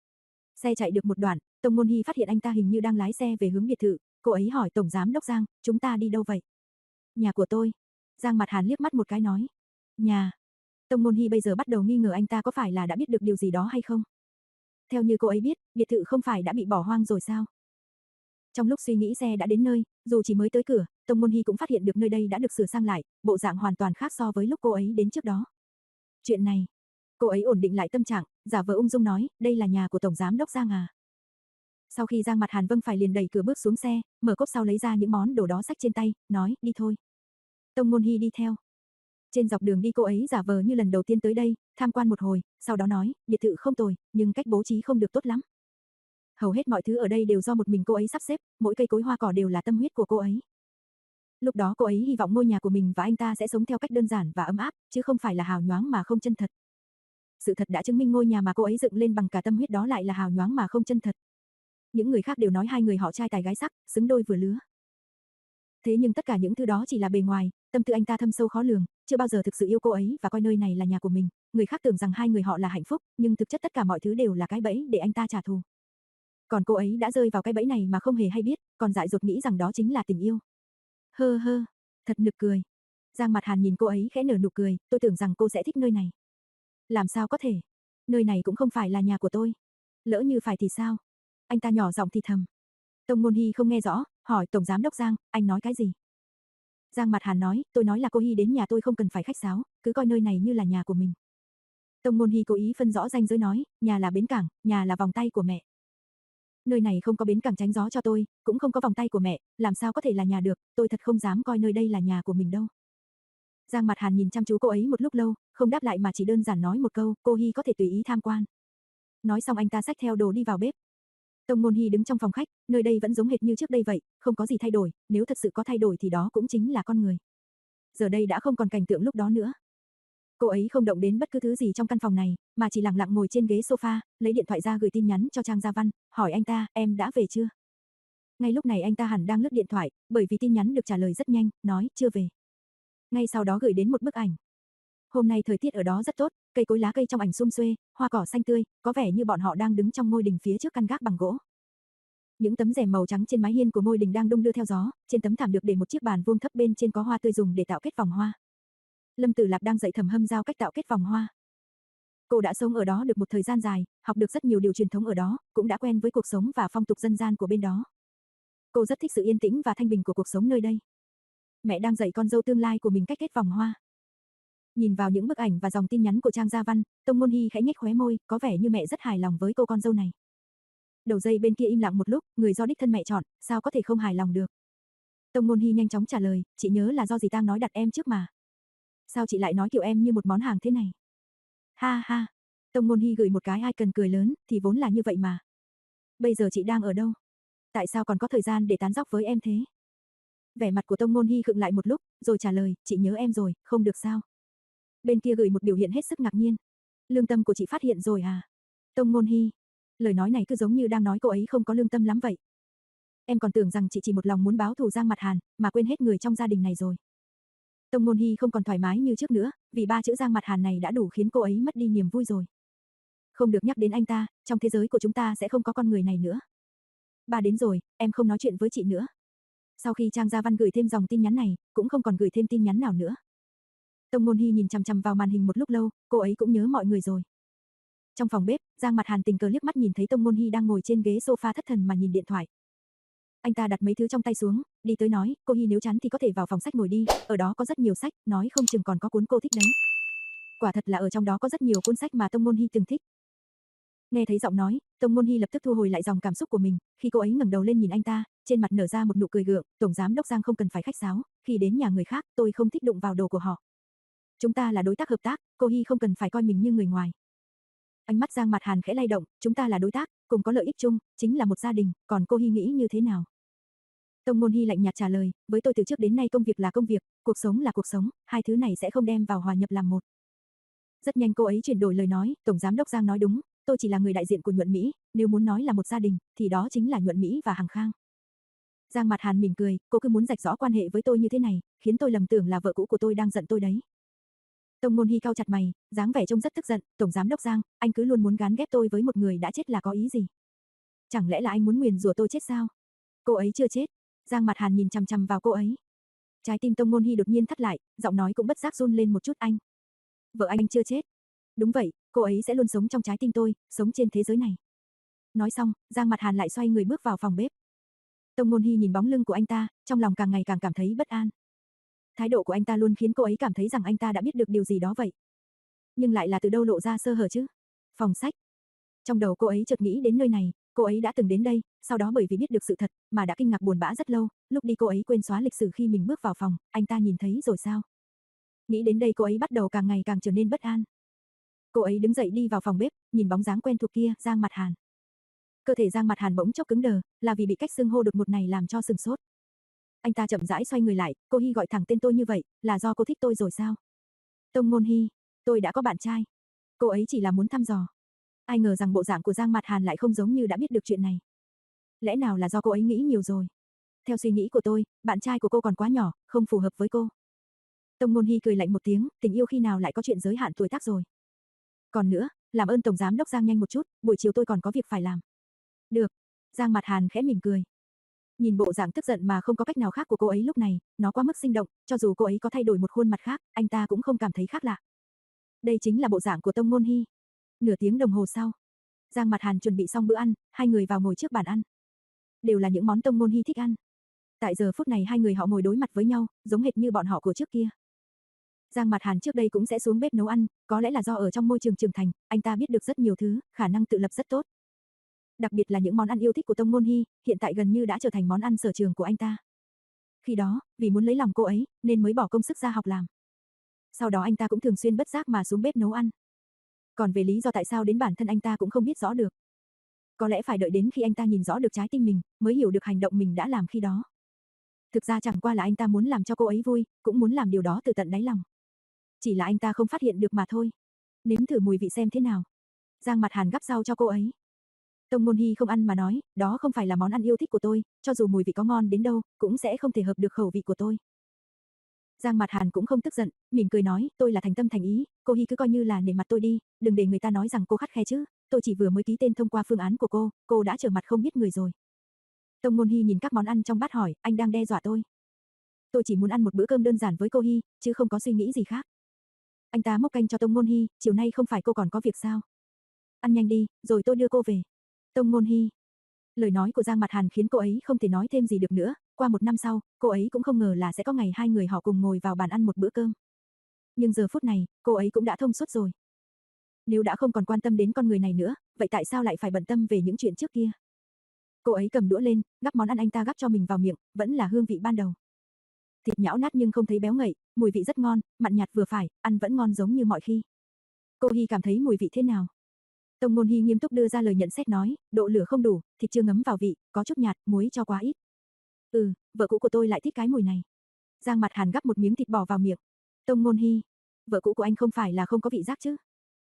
Xe chạy được một đoạn, Tông Ngôn Hy phát hiện anh ta hình như đang lái xe về hướng biệt thự, cô ấy hỏi Tổng Giám Đốc Giang, chúng ta đi đâu vậy? Nhà của tôi. Giang Mặt Hàn liếc mắt một cái nói. Nhà. Tông Ngôn Hy bây giờ bắt đầu nghi ngờ anh ta có phải là đã biết được điều gì đó hay không? Theo như cô ấy biết, biệt thự không phải đã bị bỏ hoang rồi sao? Trong lúc suy nghĩ xe đã đến nơi, dù chỉ mới tới cửa, Tông Ngôn Hy cũng phát hiện được nơi đây đã được sửa sang lại, bộ dạng hoàn toàn khác so với lúc cô ấy đến trước đó. Chuyện này, cô ấy ổn định lại tâm trạng, giả vờ ung dung nói, đây là nhà của Tổng Giám Đốc Giang à? Sau khi Giang Mặt Hàn vâng phải liền đẩy cửa bước xuống xe, mở cốp sau lấy ra những món đồ đó xách trên tay, nói, đi thôi. Tông Ngôn Hy đi theo. Trên dọc đường đi cô ấy giả vờ như lần đầu tiên tới đây, tham quan một hồi, sau đó nói, biệt thự không tồi, nhưng cách bố trí không được tốt lắm. Hầu hết mọi thứ ở đây đều do một mình cô ấy sắp xếp, mỗi cây cối hoa cỏ đều là tâm huyết của cô ấy. Lúc đó cô ấy hy vọng ngôi nhà của mình và anh ta sẽ sống theo cách đơn giản và ấm áp, chứ không phải là hào nhoáng mà không chân thật. Sự thật đã chứng minh ngôi nhà mà cô ấy dựng lên bằng cả tâm huyết đó lại là hào nhoáng mà không chân thật. Những người khác đều nói hai người họ trai tài gái sắc, xứng đôi vừa lứa. Thế nhưng tất cả những thứ đó chỉ là bề ngoài, tâm tư anh ta thâm sâu khó lường, chưa bao giờ thực sự yêu cô ấy và coi nơi này là nhà của mình. Người khác tưởng rằng hai người họ là hạnh phúc, nhưng thực chất tất cả mọi thứ đều là cái bẫy để anh ta trả thù. Còn cô ấy đã rơi vào cái bẫy này mà không hề hay biết, còn dại dột nghĩ rằng đó chính là tình yêu. Hơ hơ, thật nực cười. Giang Mặt Hàn nhìn cô ấy khẽ nở nụ cười, tôi tưởng rằng cô sẽ thích nơi này. Làm sao có thể? Nơi này cũng không phải là nhà của tôi. Lỡ như phải thì sao? Anh ta nhỏ giọng thì thầm. Tông Ngôn Hy không nghe rõ, hỏi Tổng Giám Đốc Giang, anh nói cái gì? Giang Mặt Hàn nói, tôi nói là cô Hy đến nhà tôi không cần phải khách sáo, cứ coi nơi này như là nhà của mình. Tông Ngôn Hy cố ý phân rõ ranh giới nói, nhà là bến cảng, nhà là vòng tay của mẹ. Nơi này không có bến cảng tránh gió cho tôi, cũng không có vòng tay của mẹ, làm sao có thể là nhà được, tôi thật không dám coi nơi đây là nhà của mình đâu. Giang Mặt Hàn nhìn chăm chú cô ấy một lúc lâu, không đáp lại mà chỉ đơn giản nói một câu, cô Hy có thể tùy ý tham quan. Nói xong anh ta xách theo đồ đi vào bếp. Tông Ngôn Hy đứng trong phòng khách, nơi đây vẫn giống hệt như trước đây vậy, không có gì thay đổi, nếu thật sự có thay đổi thì đó cũng chính là con người. Giờ đây đã không còn cảnh tượng lúc đó nữa. Cô ấy không động đến bất cứ thứ gì trong căn phòng này, mà chỉ lặng lặng ngồi trên ghế sofa, lấy điện thoại ra gửi tin nhắn cho Trang Gia Văn, hỏi anh ta, em đã về chưa? Ngay lúc này anh ta hẳn đang lướt điện thoại, bởi vì tin nhắn được trả lời rất nhanh, nói, chưa về. Ngay sau đó gửi đến một bức ảnh. Hôm nay thời tiết ở đó rất tốt, cây cối lá cây trong ảnh sum xuê, hoa cỏ xanh tươi, có vẻ như bọn họ đang đứng trong ngôi đình phía trước căn gác bằng gỗ. Những tấm rèm màu trắng trên mái hiên của ngôi đình đang đung đưa theo gió, trên tấm thảm được để một chiếc bàn vuông thấp bên trên có hoa tươi dùng để tạo kết vòng hoa. Lâm Tử Lạp đang dạy thầm hâm giao cách tạo kết vòng hoa. Cô đã sống ở đó được một thời gian dài, học được rất nhiều điều truyền thống ở đó, cũng đã quen với cuộc sống và phong tục dân gian của bên đó. Cô rất thích sự yên tĩnh và thanh bình của cuộc sống nơi đây. Mẹ đang dạy con dâu tương lai của mình cách kết vòng hoa. Nhìn vào những bức ảnh và dòng tin nhắn của Trang Gia Văn, Tông Ngôn Hy khẽ nhếch khóe môi, có vẻ như mẹ rất hài lòng với cô con dâu này. Đầu dây bên kia im lặng một lúc, người do đích thân mẹ chọn, sao có thể không hài lòng được. Tông Ngôn Hy nhanh chóng trả lời, chị nhớ là do dì Tang nói đặt em trước mà. Sao chị lại nói kiểu em như một món hàng thế này? Ha ha. Tông Ngôn Hy gửi một cái icon cười lớn, thì vốn là như vậy mà. Bây giờ chị đang ở đâu? Tại sao còn có thời gian để tán dóc với em thế? Vẻ mặt của Tông Ngôn Hy khựng lại một lúc, rồi trả lời, chị nhớ em rồi, không được sao? Bên kia gửi một biểu hiện hết sức ngạc nhiên. Lương tâm của chị phát hiện rồi à? Tông Ngôn Hy. Lời nói này cứ giống như đang nói cô ấy không có lương tâm lắm vậy. Em còn tưởng rằng chị chỉ một lòng muốn báo thù Giang Mặt Hàn, mà quên hết người trong gia đình này rồi. Tông Ngôn Hy không còn thoải mái như trước nữa, vì ba chữ Giang Mặt Hàn này đã đủ khiến cô ấy mất đi niềm vui rồi. Không được nhắc đến anh ta, trong thế giới của chúng ta sẽ không có con người này nữa. Ba đến rồi, em không nói chuyện với chị nữa. Sau khi Trang Gia Văn gửi thêm dòng tin nhắn này, cũng không còn gửi thêm tin nhắn nào nữa. Tông Ngôn Hy nhìn chằm chằm vào màn hình một lúc lâu, cô ấy cũng nhớ mọi người rồi. Trong phòng bếp, Giang Mặt Hàn tình cờ liếc mắt nhìn thấy Tông Môn Hy đang ngồi trên ghế sofa thất thần mà nhìn điện thoại. Anh ta đặt mấy thứ trong tay xuống, đi tới nói, cô Hy nếu chán thì có thể vào phòng sách ngồi đi, ở đó có rất nhiều sách, nói không chừng còn có cuốn cô thích đấy. Quả thật là ở trong đó có rất nhiều cuốn sách mà Tông Môn Hy từng thích. Nghe thấy giọng nói, Tông Môn Hy lập tức thu hồi lại dòng cảm xúc của mình, khi cô ấy ngẩng đầu lên nhìn anh ta, trên mặt nở ra một nụ cười gượng, tổng giám đốc Giang không cần phải khách sáo, khi đến nhà người khác, tôi không thích đụng vào đồ của họ. Chúng ta là đối tác hợp tác, cô Hy không cần phải coi mình như người ngoài. Ánh mắt Giang Mặt Hàn khẽ lay động, chúng ta là đối tác, cùng có lợi ích chung, chính là một gia đình, còn cô Hy nghĩ như thế nào? Tông Môn Hy lạnh nhạt trả lời, với tôi từ trước đến nay công việc là công việc, cuộc sống là cuộc sống, hai thứ này sẽ không đem vào hòa nhập làm một. Rất nhanh cô ấy chuyển đổi lời nói, tổng giám đốc Giang nói đúng, tôi chỉ là người đại diện của Nhuận Mỹ, nếu muốn nói là một gia đình, thì đó chính là Nhuận Mỹ và Hằng Khang. Giang Mặt Hàn mỉm cười, cô cứ muốn rạch rõ quan hệ với tôi như thế này, khiến tôi lầm tưởng là vợ cũ của tôi đang giận tôi đấy. Tông Môn Hy cau chặt mày, dáng vẻ trông rất tức giận, tổng giám đốc Giang, anh cứ luôn muốn gán ghép tôi với một người đã chết là có ý gì? Chẳng lẽ là anh muốn nguyền rủa tôi chết sao? Cô ấy chưa chết. Giang Mặt Hàn nhìn chằm chằm vào cô ấy. Trái tim Tông Môn Hy đột nhiên thắt lại, giọng nói cũng bất giác run lên một chút anh. Vợ anh chưa chết. Đúng vậy, cô ấy sẽ luôn sống trong trái tim tôi, sống trên thế giới này. Nói xong, Giang Mặt Hàn lại xoay người bước vào phòng bếp. Tông Môn Hy nhìn bóng lưng của anh ta, trong lòng càng ngày càng cảm thấy bất an. Thái độ của anh ta luôn khiến cô ấy cảm thấy rằng anh ta đã biết được điều gì đó vậy. Nhưng lại là từ đâu lộ ra sơ hở chứ? Phòng sách. Trong đầu cô ấy chợt nghĩ đến nơi này, cô ấy đã từng đến đây, sau đó bởi vì biết được sự thật, mà đã kinh ngạc buồn bã rất lâu, lúc đi cô ấy quên xóa lịch sử khi mình bước vào phòng, anh ta nhìn thấy rồi sao? Nghĩ đến đây cô ấy bắt đầu càng ngày càng trở nên bất an. Cô ấy đứng dậy đi vào phòng bếp, nhìn bóng dáng quen thuộc kia, Giang Mặt Hàn. Cơ thể Giang Mặt Hàn bỗng chốc cứng đờ, là vì bị cách xưng hô đột ngột này làm cho sừng sốt. Anh ta chậm rãi xoay người lại, cô Hy gọi thẳng tên tôi như vậy, là do cô thích tôi rồi sao? Tông Môn Hy, tôi đã có bạn trai. Cô ấy chỉ là muốn thăm dò. Ai ngờ rằng bộ dạng của Giang Mặt Hàn lại không giống như đã biết được chuyện này. Lẽ nào là do cô ấy nghĩ nhiều rồi? Theo suy nghĩ của tôi, bạn trai của cô còn quá nhỏ, không phù hợp với cô. Tông Môn Hy cười lạnh một tiếng, tình yêu khi nào lại có chuyện giới hạn tuổi tác rồi. Còn nữa, làm ơn tổng giám đốc Giang nhanh một chút, buổi chiều tôi còn có việc phải làm. Được. Giang Mặt Hàn khẽ mỉm cười. Nhìn bộ dạng tức giận mà không có cách nào khác của cô ấy lúc này, nó quá mức sinh động, cho dù cô ấy có thay đổi một khuôn mặt khác, anh ta cũng không cảm thấy khác lạ. Đây chính là bộ dạng của Tông Môn Hy. Nửa tiếng đồng hồ sau, Giang Mặt Hàn chuẩn bị xong bữa ăn, hai người vào ngồi trước bàn ăn. Đều là những món Tông Môn Hy thích ăn. Tại giờ phút này hai người họ ngồi đối mặt với nhau, giống hệt như bọn họ của trước kia. Giang Mặt Hàn trước đây cũng sẽ xuống bếp nấu ăn, có lẽ là do ở trong môi trường trưởng thành, anh ta biết được rất nhiều thứ, khả năng tự lập rất tốt. Đặc biệt là những món ăn yêu thích của Tông Môn Hy, hiện tại gần như đã trở thành món ăn sở trường của anh ta. Khi đó, vì muốn lấy lòng cô ấy, nên mới bỏ công sức ra học làm. Sau đó anh ta cũng thường xuyên bất giác mà xuống bếp nấu ăn. Còn về lý do tại sao đến bản thân anh ta cũng không biết rõ được. Có lẽ phải đợi đến khi anh ta nhìn rõ được trái tim mình, mới hiểu được hành động mình đã làm khi đó. Thực ra chẳng qua là anh ta muốn làm cho cô ấy vui, cũng muốn làm điều đó từ tận đáy lòng. Chỉ là anh ta không phát hiện được mà thôi. Nếm thử mùi vị xem thế nào. Giang Mặt Hàn gắp rau cho cô ấy. Tông Môn Hy không ăn mà nói, đó không phải là món ăn yêu thích của tôi, cho dù mùi vị có ngon đến đâu, cũng sẽ không thể hợp được khẩu vị của tôi. Giang Mặt Hàn cũng không tức giận, mỉm cười nói, tôi là thành tâm thành ý, cô Hy cứ coi như là nể mặt tôi đi, đừng để người ta nói rằng cô khắt khe chứ, tôi chỉ vừa mới ký tên thông qua phương án của cô, cô đã trở mặt không biết người rồi. Tông Môn Hy nhìn các món ăn trong bát hỏi, anh đang đe dọa tôi. Tôi chỉ muốn ăn một bữa cơm đơn giản với cô Hy, chứ không có suy nghĩ gì khác. Anh ta múc canh cho Tông Môn Hy, chiều nay không phải cô còn có việc sao? Ăn nhanh đi, rồi tôi đưa cô về. Tông Môn Hy. Lời nói của Giang Mặt Hàn khiến cô ấy không thể nói thêm gì được nữa, qua một năm sau, cô ấy cũng không ngờ là sẽ có ngày hai người họ cùng ngồi vào bàn ăn một bữa cơm. Nhưng giờ phút này, cô ấy cũng đã thông suốt rồi. Nếu đã không còn quan tâm đến con người này nữa, vậy tại sao lại phải bận tâm về những chuyện trước kia? Cô ấy cầm đũa lên, gắp món ăn anh ta gắp cho mình vào miệng, vẫn là hương vị ban đầu. Thịt nhão nát nhưng không thấy béo ngậy, mùi vị rất ngon, mặn nhạt vừa phải, ăn vẫn ngon giống như mọi khi. Cô Hy cảm thấy mùi vị thế nào? Tông Môn Hy nghiêm túc đưa ra lời nhận xét nói, độ lửa không đủ, thịt chưa ngấm vào vị, có chút nhạt, muối cho quá ít. Ừ, vợ cũ của tôi lại thích cái mùi này. Giang Mặt Hàn gắp một miếng thịt bỏ vào miệng. Tông Môn Hy, vợ cũ của anh không phải là không có vị giác chứ?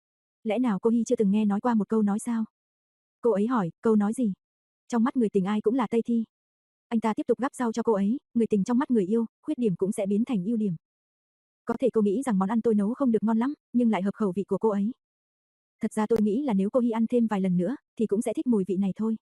Lẽ nào cô Hy chưa từng nghe nói qua một câu nói sao? Cô ấy hỏi, câu nói gì? Trong mắt người tình ai cũng là Tây Thi. Anh ta tiếp tục gắp rau cho cô ấy, người tình trong mắt người yêu, khuyết điểm cũng sẽ biến thành ưu điểm. Có thể cô nghĩ rằng món ăn tôi nấu không được ngon lắm, nhưng lại hợp khẩu vị của cô ấy. Thật ra tôi nghĩ là nếu cô Hy ăn thêm vài lần nữa, thì cũng sẽ thích mùi vị này thôi.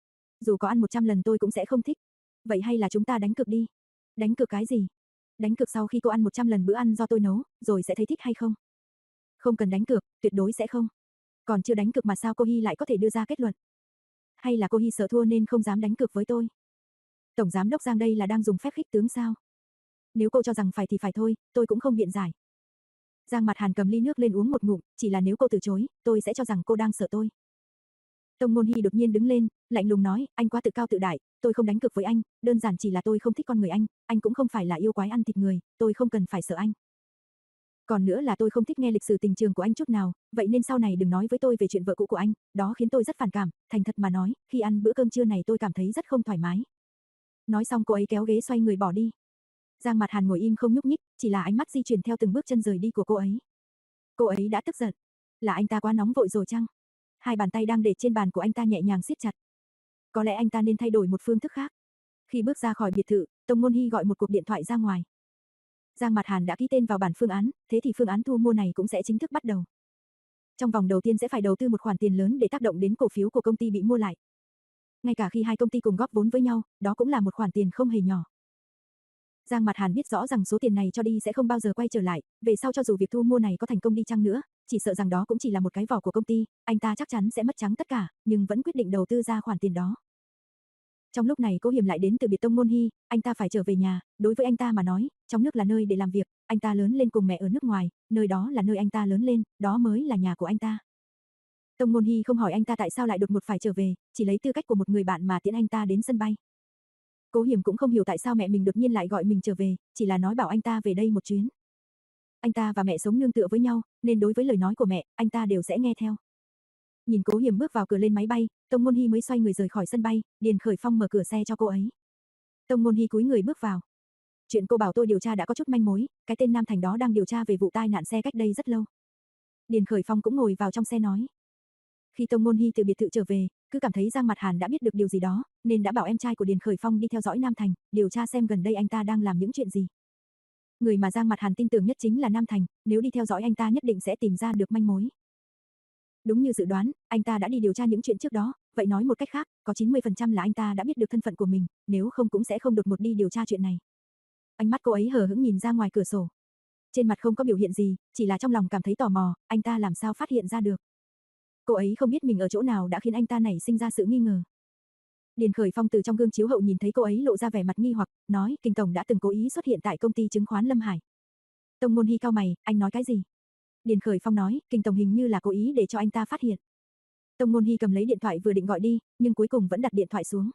Dù có ăn một trăm lần tôi cũng sẽ không thích. Vậy hay là chúng ta đánh cược đi? Đánh cược cái gì? Đánh cược sau khi cô ăn một trăm lần bữa ăn do tôi nấu, rồi sẽ thấy thích hay không? Không cần đánh cược, tuyệt đối sẽ không. Còn chưa đánh cược mà sao cô Hy lại có thể đưa ra kết luận? Hay là cô Hy sợ thua nên không dám đánh cược với tôi? Tổng giám đốc Giang đây là đang dùng phép khích tướng sao? Nếu cô cho rằng phải thì phải thôi, tôi cũng không biện giải. Giang Mặt Hàn cầm ly nước lên uống một ngụm, chỉ là nếu cô từ chối, tôi sẽ cho rằng cô đang sợ tôi. Tông Ngôn Hy đột nhiên đứng lên, lạnh lùng nói, anh quá tự cao tự đại, tôi không đánh cược với anh, đơn giản chỉ là tôi không thích con người anh, anh cũng không phải là yêu quái ăn thịt người, tôi không cần phải sợ anh. Còn nữa là tôi không thích nghe lịch sử tình trường của anh chút nào, vậy nên sau này đừng nói với tôi về chuyện vợ cũ của anh, đó khiến tôi rất phản cảm, thành thật mà nói, khi ăn bữa cơm trưa này tôi cảm thấy rất không thoải mái. Nói xong cô ấy kéo ghế xoay người bỏ đi. Giang Mặt Hàn ngồi im không nhúc nhích, chỉ là ánh mắt di chuyển theo từng bước chân rời đi của cô ấy. Cô ấy đã tức giận. Là anh ta quá nóng vội rồi chăng? Hai bàn tay đang để trên bàn của anh ta nhẹ nhàng siết chặt. Có lẽ anh ta nên thay đổi một phương thức khác. Khi bước ra khỏi biệt thự, Tông Ngôn Hy gọi một cuộc điện thoại ra ngoài. Giang Mặt Hàn đã ký tên vào bản phương án, thế thì phương án thu mua này cũng sẽ chính thức bắt đầu. Trong vòng đầu tiên sẽ phải đầu tư một khoản tiền lớn để tác động đến cổ phiếu của công ty bị mua lại. Ngay cả khi hai công ty cùng góp vốn với nhau, đó cũng là một khoản tiền không hề nhỏ. Giang Mặt Hàn biết rõ rằng số tiền này cho đi sẽ không bao giờ quay trở lại, về sau cho dù việc thu mua này có thành công đi chăng nữa, chỉ sợ rằng đó cũng chỉ là một cái vỏ của công ty, anh ta chắc chắn sẽ mất trắng tất cả, nhưng vẫn quyết định đầu tư ra khoản tiền đó. Trong lúc này Cố Hiểm lại đến từ biệt Tông Ngôn Hy, anh ta phải trở về nhà, đối với anh ta mà nói, trong nước là nơi để làm việc, anh ta lớn lên cùng mẹ ở nước ngoài, nơi đó là nơi anh ta lớn lên, đó mới là nhà của anh ta. Tông Ngôn Hy không hỏi anh ta tại sao lại đột ngột phải trở về, chỉ lấy tư cách của một người bạn mà tiễn anh ta đến sân bay. Cố Hiểm cũng không hiểu tại sao mẹ mình đột nhiên lại gọi mình trở về, chỉ là nói bảo anh ta về đây một chuyến. Anh ta và mẹ sống nương tựa với nhau, nên đối với lời nói của mẹ, anh ta đều sẽ nghe theo. Nhìn Cố Hiểm bước vào cửa lên máy bay, Tông Ngôn Hy mới xoay người rời khỏi sân bay, Điền Khởi Phong mở cửa xe cho cô ấy. Tông Ngôn Hy cúi người bước vào. Chuyện cô bảo tôi điều tra đã có chút manh mối, cái tên Nam Thành đó đang điều tra về vụ tai nạn xe cách đây rất lâu. Điền Khởi Phong cũng ngồi vào trong xe nói. Khi Tông Ngôn Hy từ biệt thự trở về, cứ cảm thấy Giang Mặt Hàn đã biết được điều gì đó, nên đã bảo em trai của Điền Khởi Phong đi theo dõi Nam Thành, điều tra xem gần đây anh ta đang làm những chuyện gì. Người mà Giang Mặt Hàn tin tưởng nhất chính là Nam Thành, nếu đi theo dõi anh ta nhất định sẽ tìm ra được manh mối. Đúng như dự đoán, anh ta đã đi điều tra những chuyện trước đó, vậy nói một cách khác, có chín mươi phần trăm là anh ta đã biết được thân phận của mình, nếu không cũng sẽ không đột ngột đi điều tra chuyện này. Ánh mắt cô ấy hờ hững nhìn ra ngoài cửa sổ. Trên mặt không có biểu hiện gì, chỉ là trong lòng cảm thấy tò mò, anh ta làm sao phát hiện ra được. Cô ấy không biết mình ở chỗ nào đã khiến anh ta nảy sinh ra sự nghi ngờ. Điền Khởi Phong từ trong gương chiếu hậu nhìn thấy cô ấy lộ ra vẻ mặt nghi hoặc, nói, Kình tổng đã từng cố ý xuất hiện tại công ty chứng khoán Lâm Hải. Tông Ngôn Hy cau mày, anh nói cái gì? Điền Khởi Phong nói, Kình tổng hình như là cố ý để cho anh ta phát hiện. Tông Ngôn Hy cầm lấy điện thoại vừa định gọi đi, nhưng cuối cùng vẫn đặt điện thoại xuống.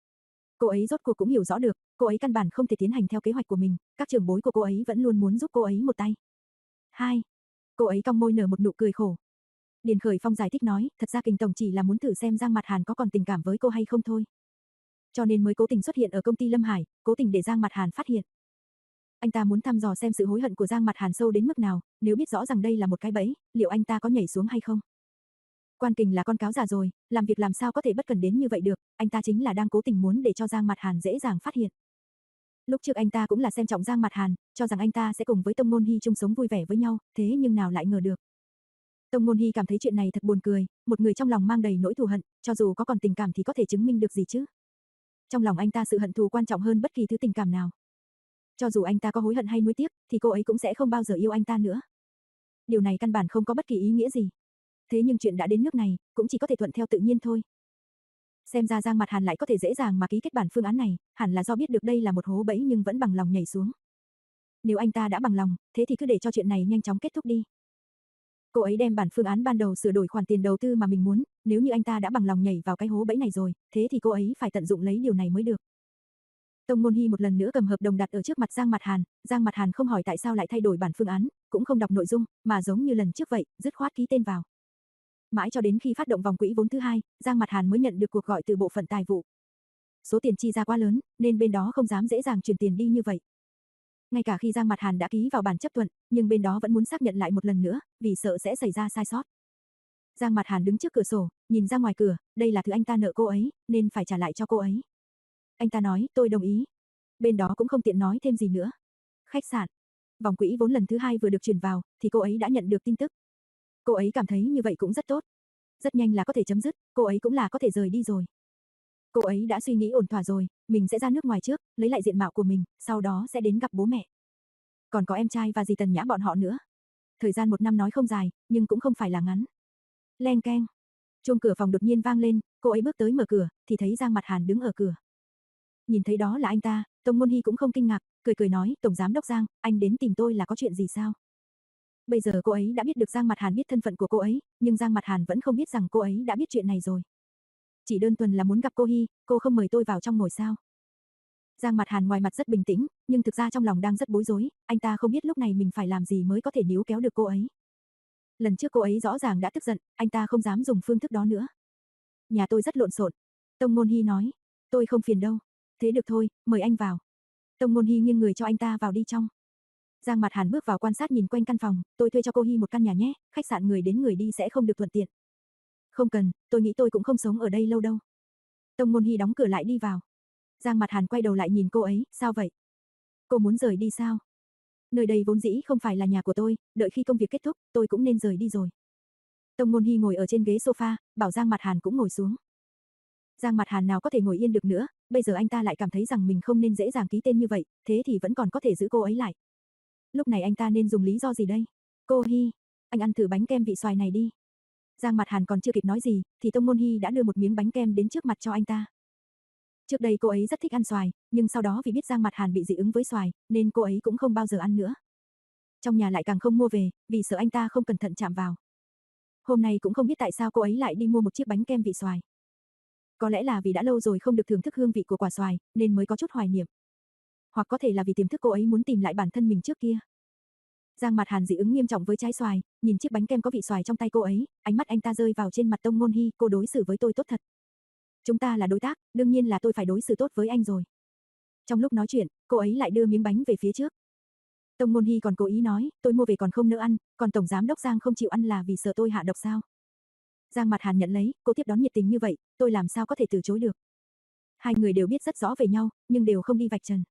Cô ấy rốt cuộc cũng hiểu rõ được, cô ấy căn bản không thể tiến hành theo kế hoạch của mình, các trưởng bối của cô ấy vẫn luôn muốn giúp cô ấy một tay. Hai, cô ấy cong môi nở một nụ cười khổ. Điền Khởi Phong giải thích nói, thật ra Kình tổng chỉ là muốn thử xem Giang Mặt Hàn có còn tình cảm với cô hay không thôi. Cho nên mới cố tình xuất hiện ở công ty Lâm Hải, cố tình để Giang Mặt Hàn phát hiện. Anh ta muốn thăm dò xem sự hối hận của Giang Mặt Hàn sâu đến mức nào, nếu biết rõ rằng đây là một cái bẫy, liệu anh ta có nhảy xuống hay không? Quan Kình là con cáo già rồi, làm việc làm sao có thể bất cẩn đến như vậy được, anh ta chính là đang cố tình muốn để cho Giang Mặt Hàn dễ dàng phát hiện. Lúc trước anh ta cũng là xem trọng Giang Mặt Hàn, cho rằng anh ta sẽ cùng với Tông Ngôn Hy chung sống vui vẻ với nhau, thế nhưng nào lại ngờ được. Tông Ngôn Hy cảm thấy chuyện này thật buồn cười, một người trong lòng mang đầy nỗi thù hận, cho dù có còn tình cảm thì có thể chứng minh được gì chứ? Trong lòng anh ta sự hận thù quan trọng hơn bất kỳ thứ tình cảm nào. Cho dù anh ta có hối hận hay nuối tiếc, thì cô ấy cũng sẽ không bao giờ yêu anh ta nữa. Điều này căn bản không có bất kỳ ý nghĩa gì. Thế nhưng chuyện đã đến nước này, cũng chỉ có thể thuận theo tự nhiên thôi. Xem ra Giang Mặt Hàn lại có thể dễ dàng mà ký kết bản phương án này, hẳn là do biết được đây là một hố bẫy nhưng vẫn bằng lòng nhảy xuống. Nếu anh ta đã bằng lòng, thế thì cứ để cho chuyện này nhanh chóng kết thúc đi. Cô ấy đem bản phương án ban đầu sửa đổi khoản tiền đầu tư mà mình muốn, nếu như anh ta đã bằng lòng nhảy vào cái hố bẫy này rồi, thế thì cô ấy phải tận dụng lấy điều này mới được. Tông Ngôn Hy một lần nữa cầm hợp đồng đặt ở trước mặt Giang Mặt Hàn, Giang Mặt Hàn không hỏi tại sao lại thay đổi bản phương án, cũng không đọc nội dung, mà giống như lần trước vậy, dứt khoát ký tên vào. Mãi cho đến khi phát động vòng quỹ vốn thứ hai, Giang Mặt Hàn mới nhận được cuộc gọi từ bộ phận tài vụ. Số tiền chi ra quá lớn, nên bên đó không dám dễ dàng chuyển tiền đi như vậy. Ngay cả khi Giang Mặt Hàn đã ký vào bản chấp thuận, nhưng bên đó vẫn muốn xác nhận lại một lần nữa, vì sợ sẽ xảy ra sai sót. Giang Mặt Hàn đứng trước cửa sổ, nhìn ra ngoài cửa, đây là thứ anh ta nợ cô ấy, nên phải trả lại cho cô ấy. Anh ta nói, tôi đồng ý. Bên đó cũng không tiện nói thêm gì nữa. Khách sạn. Vòng quỹ vốn lần thứ hai vừa được chuyển vào, thì cô ấy đã nhận được tin tức. Cô ấy cảm thấy như vậy cũng rất tốt. Rất nhanh là có thể chấm dứt, cô ấy cũng là có thể rời đi rồi. Cô ấy đã suy nghĩ ổn thỏa rồi, mình sẽ ra nước ngoài trước, lấy lại diện mạo của mình, sau đó sẽ đến gặp bố mẹ. Còn có em trai và dì Tần Nhã bọn họ nữa. Thời gian một năm nói không dài, nhưng cũng không phải là ngắn. Leng keng. Chuông cửa phòng đột nhiên vang lên, cô ấy bước tới mở cửa, thì thấy Giang Mặt Hàn đứng ở cửa. Nhìn thấy đó là anh ta, Tông Môn Hy cũng không kinh ngạc, cười cười nói, Tổng Giám Đốc Giang, anh đến tìm tôi là có chuyện gì sao? Bây giờ cô ấy đã biết được Giang Mặt Hàn biết thân phận của cô ấy, nhưng Giang Mặt Hàn vẫn không biết rằng cô ấy đã biết chuyện này rồi. Chỉ đơn thuần là muốn gặp cô Hy, cô không mời tôi vào trong ngồi sao? Giang Mặt Hàn ngoài mặt rất bình tĩnh, nhưng thực ra trong lòng đang rất bối rối, anh ta không biết lúc này mình phải làm gì mới có thể níu kéo được cô ấy. Lần trước cô ấy rõ ràng đã tức giận, anh ta không dám dùng phương thức đó nữa. Nhà tôi rất lộn xộn. Tông Môn Hy nói, tôi không phiền đâu. Thế được thôi, mời anh vào. Tông Môn Hy nghiêng người cho anh ta vào đi trong. Giang Mặt Hàn bước vào quan sát nhìn quanh căn phòng, tôi thuê cho cô Hy một căn nhà nhé, khách sạn người đến người đi sẽ không được thuận tiện. Không cần, tôi nghĩ tôi cũng không sống ở đây lâu đâu. Tông Môn Hy đóng cửa lại đi vào. Giang Mặt Hàn quay đầu lại nhìn cô ấy, sao vậy? Cô muốn rời đi sao? Nơi đây vốn dĩ không phải là nhà của tôi, đợi khi công việc kết thúc, tôi cũng nên rời đi rồi. Tông Môn Hy ngồi ở trên ghế sofa, bảo Giang Mặt Hàn cũng ngồi xuống. Giang Mặt Hàn nào có thể ngồi yên được nữa, bây giờ anh ta lại cảm thấy rằng mình không nên dễ dàng ký tên như vậy, thế thì vẫn còn có thể giữ cô ấy lại. Lúc này anh ta nên dùng lý do gì đây? Cô Hy, anh ăn thử bánh kem vị xoài này đi. Giang Mặt Hàn còn chưa kịp nói gì, thì Tông Môn Hy đã đưa một miếng bánh kem đến trước mặt cho anh ta. Trước đây cô ấy rất thích ăn xoài, nhưng sau đó vì biết Giang Mặt Hàn bị dị ứng với xoài, nên cô ấy cũng không bao giờ ăn nữa. Trong nhà lại càng không mua về, vì sợ anh ta không cẩn thận chạm vào. Hôm nay cũng không biết tại sao cô ấy lại đi mua một chiếc bánh kem vị xoài. Có lẽ là vì đã lâu rồi không được thưởng thức hương vị của quả xoài, nên mới có chút hoài niệm. Hoặc có thể là vì tiềm thức cô ấy muốn tìm lại bản thân mình trước kia. Giang Mặt Hàn dị ứng nghiêm trọng với trái xoài, nhìn chiếc bánh kem có vị xoài trong tay cô ấy, ánh mắt anh ta rơi vào trên mặt Tông Môn Hy, cô đối xử với tôi tốt thật. Chúng ta là đối tác, đương nhiên là tôi phải đối xử tốt với anh rồi. Trong lúc nói chuyện, cô ấy lại đưa miếng bánh về phía trước. Tông Môn Hy còn cố ý nói, tôi mua về còn không nỡ ăn, còn Tổng Giám Đốc Giang không chịu ăn là vì sợ tôi hạ độc sao? Giang Mặt Hàn nhận lấy, cô tiếp đón nhiệt tình như vậy, tôi làm sao có thể từ chối được. Hai người đều biết rất rõ về nhau, nhưng đều không đi vạch trần.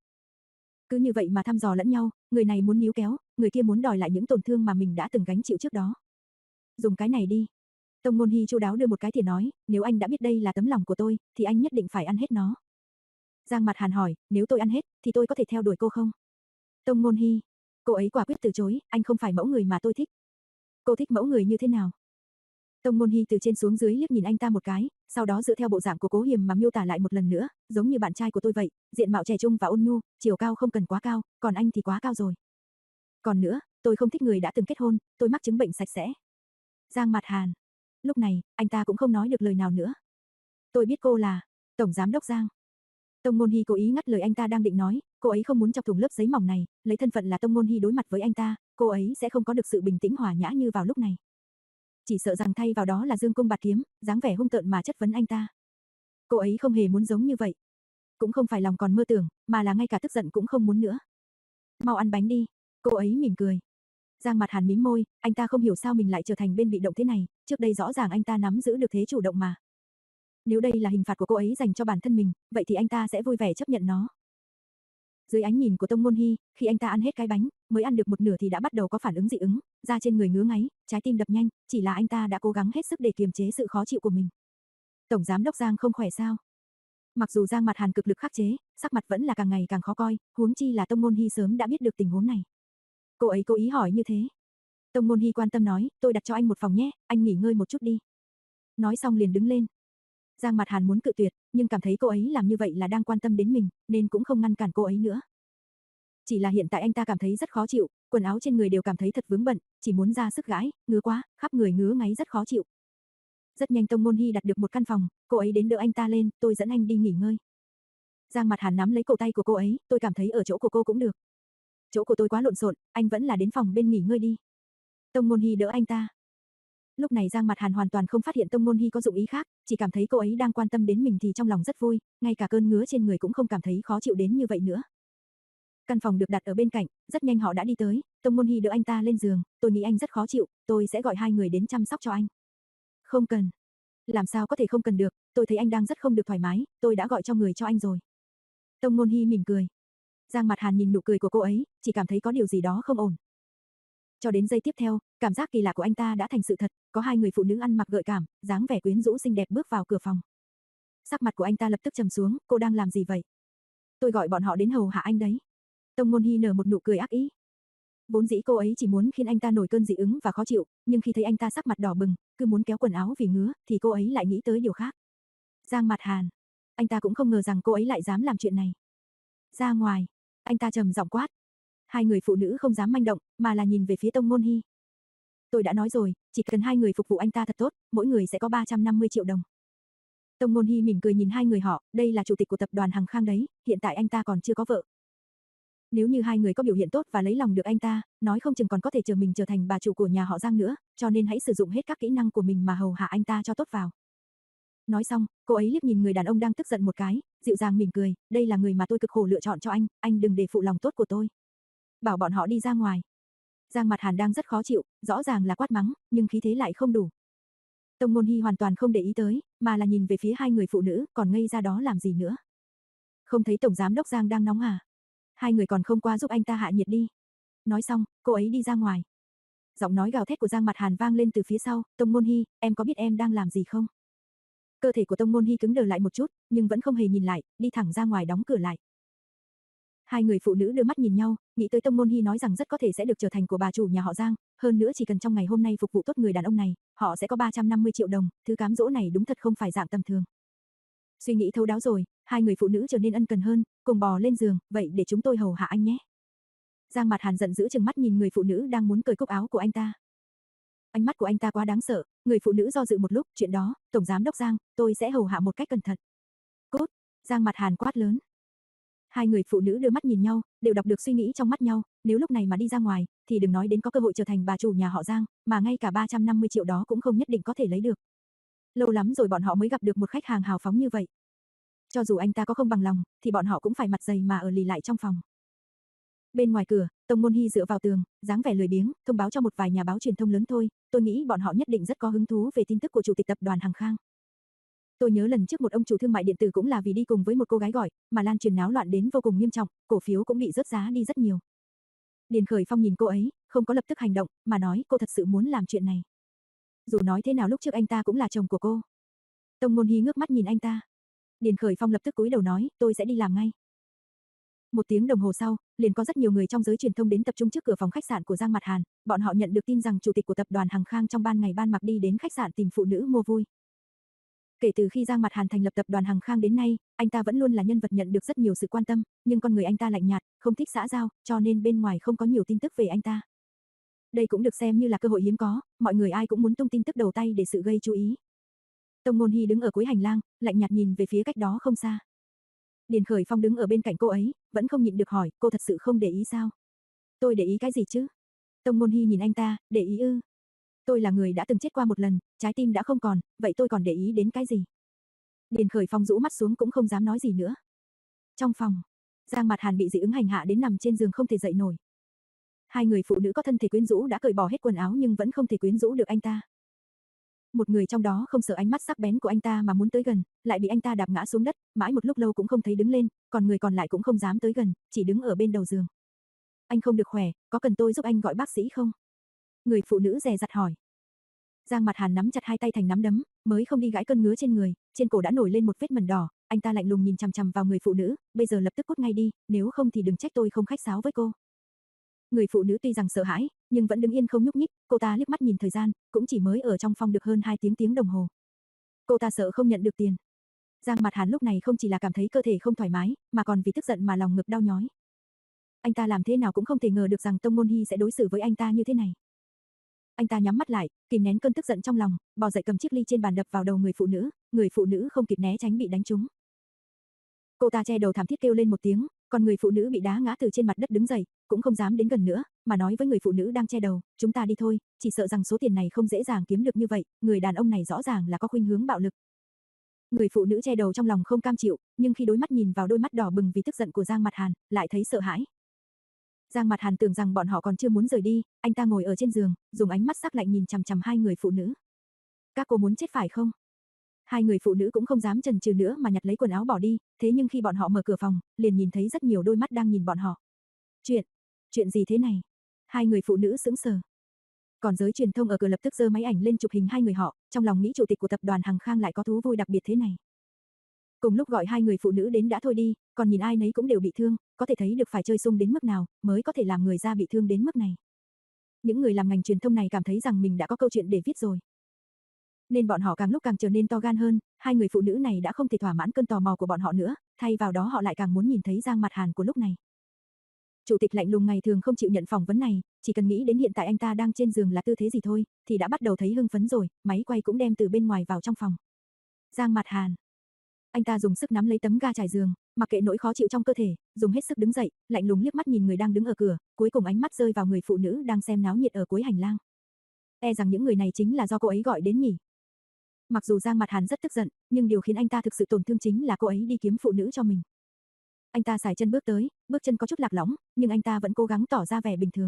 Cứ như vậy mà thăm dò lẫn nhau, người này muốn níu kéo, người kia muốn đòi lại những tổn thương mà mình đã từng gánh chịu trước đó. Dùng cái này đi. Tông Môn Hy chu đáo đưa một cái thìa nói, nếu anh đã biết đây là tấm lòng của tôi, thì anh nhất định phải ăn hết nó. Giang Mặt Hàn hỏi, nếu tôi ăn hết, thì tôi có thể theo đuổi cô không? Tông Môn Hy, cô ấy quả quyết từ chối, anh không phải mẫu người mà tôi thích. Cô thích mẫu người như thế nào? Tông Môn Hy từ trên xuống dưới liếc nhìn anh ta một cái, sau đó dựa theo bộ dạng của Cố Hiềm mà miêu tả lại một lần nữa, giống như bạn trai của tôi vậy, diện mạo trẻ trung và ôn nhu, chiều cao không cần quá cao, còn anh thì quá cao rồi. Còn nữa, tôi không thích người đã từng kết hôn, tôi mắc chứng bệnh sạch sẽ. Giang Mặt Hàn. Lúc này, anh ta cũng không nói được lời nào nữa. Tôi biết cô là Tổng Giám Đốc Giang. Tông Môn Hy cố ý ngắt lời anh ta đang định nói, cô ấy không muốn chọc thủng lớp giấy mỏng này, lấy thân phận là Tông Môn Hy đối mặt với anh ta, cô ấy sẽ không có được sự bình tĩnh hòa nhã như vào lúc này. Chỉ sợ rằng thay vào đó là dương cung bạt kiếm, dáng vẻ hung tợn mà chất vấn anh ta. Cô ấy không hề muốn giống như vậy. Cũng không phải lòng còn mơ tưởng, mà là ngay cả tức giận cũng không muốn nữa. Mau ăn bánh đi, cô ấy mỉm cười. Giang Mặt Hàn mím môi, anh ta không hiểu sao mình lại trở thành bên bị động thế này, trước đây rõ ràng anh ta nắm giữ được thế chủ động mà. Nếu đây là hình phạt của cô ấy dành cho bản thân mình, vậy thì anh ta sẽ vui vẻ chấp nhận nó. Dưới ánh nhìn của Tông Môn Hy, khi anh ta ăn hết cái bánh, mới ăn được một nửa thì đã bắt đầu có phản ứng dị ứng, da trên người ngứa ngáy, trái tim đập nhanh, chỉ là anh ta đã cố gắng hết sức để kiềm chế sự khó chịu của mình. Tổng Giám Đốc Giang không khỏe sao? Mặc dù Giang Mặt Hàn cực lực khắc chế, sắc mặt vẫn là càng ngày càng khó coi, huống chi là Tông Môn Hy sớm đã biết được tình huống này. Cô ấy cố ý hỏi như thế. Tông Môn Hy quan tâm nói, tôi đặt cho anh một phòng nhé, anh nghỉ ngơi một chút đi. Nói xong liền đứng lên. Giang Mặt Hàn muốn cự tuyệt, nhưng cảm thấy cô ấy làm như vậy là đang quan tâm đến mình, nên cũng không ngăn cản cô ấy nữa. Chỉ là hiện tại anh ta cảm thấy rất khó chịu, quần áo trên người đều cảm thấy thật vướng bận, chỉ muốn ra sức gãi, ngứa quá, khắp người ngứa ngáy rất khó chịu. Rất nhanh Tông Môn Hy đặt được một căn phòng, cô ấy đến đỡ anh ta lên, tôi dẫn anh đi nghỉ ngơi. Giang Mặt Hàn nắm lấy cổ tay của cô ấy, tôi cảm thấy ở chỗ của cô cũng được. Chỗ của tôi quá lộn xộn, anh vẫn là đến phòng bên nghỉ ngơi đi. Tông Môn Hy đỡ anh ta. Lúc này Giang Mặt Hàn hoàn toàn không phát hiện Tông Môn Hy có dụng ý khác, chỉ cảm thấy cô ấy đang quan tâm đến mình thì trong lòng rất vui, ngay cả cơn ngứa trên người cũng không cảm thấy khó chịu đến như vậy nữa. Căn phòng được đặt ở bên cạnh, rất nhanh họ đã đi tới, Tông Môn Hy đỡ anh ta lên giường, tôi nghĩ anh rất khó chịu, tôi sẽ gọi hai người đến chăm sóc cho anh. Không cần. Làm sao có thể không cần được, tôi thấy anh đang rất không được thoải mái, tôi đã gọi cho người cho anh rồi. Tông Môn Hy mỉm cười. Giang Mặt Hàn nhìn nụ cười của cô ấy, chỉ cảm thấy có điều gì đó không ổn. Cho đến giây tiếp theo, cảm giác kỳ lạ của anh ta đã thành sự thật, có hai người phụ nữ ăn mặc gợi cảm, dáng vẻ quyến rũ xinh đẹp bước vào cửa phòng. Sắc mặt của anh ta lập tức trầm xuống, cô đang làm gì vậy? Tôi gọi bọn họ đến hầu hạ anh đấy. Tông Môn Hy nở một nụ cười ác ý. Vốn dĩ cô ấy chỉ muốn khiến anh ta nổi cơn dị ứng và khó chịu, nhưng khi thấy anh ta sắc mặt đỏ bừng, cứ muốn kéo quần áo vì ngứa, thì cô ấy lại nghĩ tới điều khác. Giang Mặt Hàn. Anh ta cũng không ngờ rằng cô ấy lại dám làm chuyện này. Ra ngoài. Anh ta trầm giọng quát. Hai người phụ nữ không dám manh động, mà là nhìn về phía Tông Môn Hy. Tôi đã nói rồi, chỉ cần hai người phục vụ anh ta thật tốt, mỗi người sẽ có ba trăm năm mươi triệu đồng. Tông Môn Hy mỉm cười nhìn hai người họ, đây là chủ tịch của tập đoàn Hằng Khang đấy, hiện tại anh ta còn chưa có vợ. Nếu như hai người có biểu hiện tốt và lấy lòng được anh ta, nói không chừng còn có thể chờ mình trở thành bà chủ của nhà họ Giang nữa, cho nên hãy sử dụng hết các kỹ năng của mình mà hầu hạ anh ta cho tốt vào. Nói xong, cô ấy liếc nhìn người đàn ông đang tức giận một cái, dịu dàng mỉm cười, đây là người mà tôi cực khổ lựa chọn cho anh, anh đừng để phụ lòng tốt của tôi. Bảo bọn họ đi ra ngoài. Giang Mặt Hàn đang rất khó chịu, rõ ràng là quát mắng, nhưng khí thế lại không đủ. Tông Môn Hy hoàn toàn không để ý tới, mà là nhìn về phía hai người phụ nữ, còn ngây ra đó làm gì nữa. Không thấy tổng giám đốc Giang đang nóng à? Hai người còn không qua giúp anh ta hạ nhiệt đi. Nói xong, cô ấy đi ra ngoài. Giọng nói gào thét của Giang Mặt Hàn vang lên từ phía sau, Tông Môn Hy, em có biết em đang làm gì không? Cơ thể của Tông Môn Hy cứng đờ lại một chút, nhưng vẫn không hề nhìn lại, đi thẳng ra ngoài đóng cửa lại. Hai người phụ nữ đưa mắt nhìn nhau, nghĩ tới Tông Môn Hy nói rằng rất có thể sẽ được trở thành của bà chủ nhà họ Giang, hơn nữa chỉ cần trong ngày hôm nay phục vụ tốt người đàn ông này, họ sẽ có ba trăm năm mươi triệu đồng, thứ cám dỗ này đúng thật không phải dạng tầm thường. Suy nghĩ thấu đáo rồi, hai người phụ nữ trở nên ân cần hơn, cùng bò lên giường, vậy để chúng tôi hầu hạ anh nhé. Giang Mặt Hàn giận dữ trừng mắt nhìn người phụ nữ đang muốn cởi cúc áo của anh ta. Ánh mắt của anh ta quá đáng sợ, người phụ nữ do dự một lúc, chuyện đó, tổng giám đốc Giang, tôi sẽ hầu hạ một cách cẩn thận. Cút, Giang Mặt Hàn quát lớn. Hai người phụ nữ đưa mắt nhìn nhau, đều đọc được suy nghĩ trong mắt nhau, nếu lúc này mà đi ra ngoài, thì đừng nói đến có cơ hội trở thành bà chủ nhà họ Giang, mà ngay cả ba trăm năm mươi triệu đó cũng không nhất định có thể lấy được. Lâu lắm rồi bọn họ mới gặp được một khách hàng hào phóng như vậy. Cho dù anh ta có không bằng lòng, thì bọn họ cũng phải mặt dày mà ở lì lại trong phòng. Bên ngoài cửa, Tông Môn Hy dựa vào tường, dáng vẻ lười biếng, thông báo cho một vài nhà báo truyền thông lớn thôi, tôi nghĩ bọn họ nhất định rất có hứng thú về tin tức của chủ tịch tập đoàn Hằng Khang. Tôi nhớ lần trước một ông chủ thương mại điện tử cũng là vì đi cùng với một cô gái gọi, mà lan truyền náo loạn đến vô cùng nghiêm trọng, cổ phiếu cũng bị rớt giá đi rất nhiều. Điền Khởi Phong nhìn cô ấy, không có lập tức hành động, mà nói cô thật sự muốn làm chuyện này. Dù nói thế nào lúc trước anh ta cũng là chồng của cô. Tông Môn Hy ngước mắt nhìn anh ta. Điền Khởi Phong lập tức cúi đầu nói, tôi sẽ đi làm ngay. Một tiếng đồng hồ sau, liền có rất nhiều người trong giới truyền thông đến tập trung trước cửa phòng khách sạn của Giang Mặt Hàn, bọn họ nhận được tin rằng chủ tịch của tập đoàn Hằng Khang trong ban ngày ban mặt đi đến khách sạn tìm phụ nữ mua vui. Kể từ khi Giang Mặt Hàn thành lập tập đoàn Hằng Khang đến nay, anh ta vẫn luôn là nhân vật nhận được rất nhiều sự quan tâm, nhưng con người anh ta lạnh nhạt, không thích xã giao, cho nên bên ngoài không có nhiều tin tức về anh ta. Đây cũng được xem như là cơ hội hiếm có, mọi người ai cũng muốn tung tin tức đầu tay để sự gây chú ý. Tông Môn Hy đứng ở cuối hành lang, lạnh nhạt nhìn về phía cách đó không xa. Điền Khởi Phong đứng ở bên cạnh cô ấy, vẫn không nhịn được hỏi, cô thật sự không để ý sao? Tôi để ý cái gì chứ? Tông Môn Hy nhìn anh ta, để ý ư? Tôi là người đã từng chết qua một lần, trái tim đã không còn, vậy tôi còn để ý đến cái gì? Điền Khởi Phong rũ mắt xuống cũng không dám nói gì nữa. Trong phòng, Giang Mặt Hàn bị dị ứng hành hạ đến nằm trên giường không thể dậy nổi. Hai người phụ nữ có thân thể quyến rũ đã cởi bỏ hết quần áo nhưng vẫn không thể quyến rũ được anh ta. Một người trong đó không sợ ánh mắt sắc bén của anh ta mà muốn tới gần, lại bị anh ta đạp ngã xuống đất, mãi một lúc lâu cũng không thấy đứng lên, còn người còn lại cũng không dám tới gần, chỉ đứng ở bên đầu giường. Anh không được khỏe, có cần tôi giúp anh gọi bác sĩ không? Người phụ nữ dè dặt hỏi. Giang Mặt Hàn nắm chặt hai tay thành nắm đấm, mới không đi gãi cơn ngứa trên người, trên cổ đã nổi lên một vết mẩn đỏ, anh ta lạnh lùng nhìn chằm chằm vào người phụ nữ, bây giờ lập tức cút ngay đi, nếu không thì đừng trách tôi không khách sáo với cô. Người phụ nữ tuy rằng sợ hãi, nhưng vẫn đứng yên không nhúc nhích, cô ta liếc mắt nhìn thời gian, cũng chỉ mới ở trong phòng được hơn hai tiếng tiếng đồng hồ. Cô ta sợ không nhận được tiền. Giang Mặt Hàn lúc này không chỉ là cảm thấy cơ thể không thoải mái, mà còn vì tức giận mà lòng ngực đau nhói. Anh ta làm thế nào cũng không thể ngờ được rằng Tông Môn Hy sẽ đối xử với anh ta như thế này. Anh ta nhắm mắt lại, kìm nén cơn tức giận trong lòng, bò dậy cầm chiếc ly trên bàn đập vào đầu người phụ nữ, người phụ nữ không kịp né tránh bị đánh trúng. Cô ta che đầu thảm thiết kêu lên một tiếng, còn người phụ nữ bị đá ngã từ trên mặt đất đứng dậy, cũng không dám đến gần nữa, mà nói với người phụ nữ đang che đầu, chúng ta đi thôi, chỉ sợ rằng số tiền này không dễ dàng kiếm được như vậy, người đàn ông này rõ ràng là có khuynh hướng bạo lực. Người phụ nữ che đầu trong lòng không cam chịu, nhưng khi đối mắt nhìn vào đôi mắt đỏ bừng vì tức giận của Giang Mặt Hàn, lại thấy sợ hãi. Giang Mặt Hàn tưởng rằng bọn họ còn chưa muốn rời đi, anh ta ngồi ở trên giường, dùng ánh mắt sắc lạnh nhìn chằm chằm hai người phụ nữ. Các cô muốn chết phải không? Hai người phụ nữ cũng không dám chần chừ nữa mà nhặt lấy quần áo bỏ đi, thế nhưng khi bọn họ mở cửa phòng, liền nhìn thấy rất nhiều đôi mắt đang nhìn bọn họ. Chuyện, chuyện gì thế này? Hai người phụ nữ sững sờ. Còn giới truyền thông ở cửa lập tức giơ máy ảnh lên chụp hình hai người họ, trong lòng nghĩ chủ tịch của tập đoàn Hằng Khang lại có thú vui đặc biệt thế này. Cùng lúc gọi hai người phụ nữ đến đã thôi đi, còn nhìn ai nấy cũng đều bị thương, có thể thấy được phải chơi sung đến mức nào mới có thể làm người ra bị thương đến mức này. Những người làm ngành truyền thông này cảm thấy rằng mình đã có câu chuyện để viết rồi. Nên bọn họ càng lúc càng trở nên to gan hơn, hai người phụ nữ này đã không thể thỏa mãn cơn tò mò của bọn họ nữa, thay vào đó họ lại càng muốn nhìn thấy Giang Mặt Hàn của lúc này. Chủ tịch lạnh lùng ngày thường không chịu nhận phỏng vấn này, chỉ cần nghĩ đến hiện tại anh ta đang trên giường là tư thế gì thôi, thì đã bắt đầu thấy hưng phấn rồi, máy quay cũng đem từ bên ngoài vào trong phòng. Giang Mặt Hàn. Anh ta dùng sức nắm lấy tấm ga trải giường, mặc kệ nỗi khó chịu trong cơ thể, dùng hết sức đứng dậy, lạnh lùng liếc mắt nhìn người đang đứng ở cửa, cuối cùng ánh mắt rơi vào người phụ nữ đang xem náo nhiệt ở cuối hành lang. E rằng những người này chính là do cô ấy gọi đến nhỉ. Mặc dù Giang Mặt Hàn rất tức giận, nhưng điều khiến anh ta thực sự tổn thương chính là cô ấy đi kiếm phụ nữ cho mình. Anh ta sải chân bước tới, bước chân có chút lạc lõng, nhưng anh ta vẫn cố gắng tỏ ra vẻ bình thường.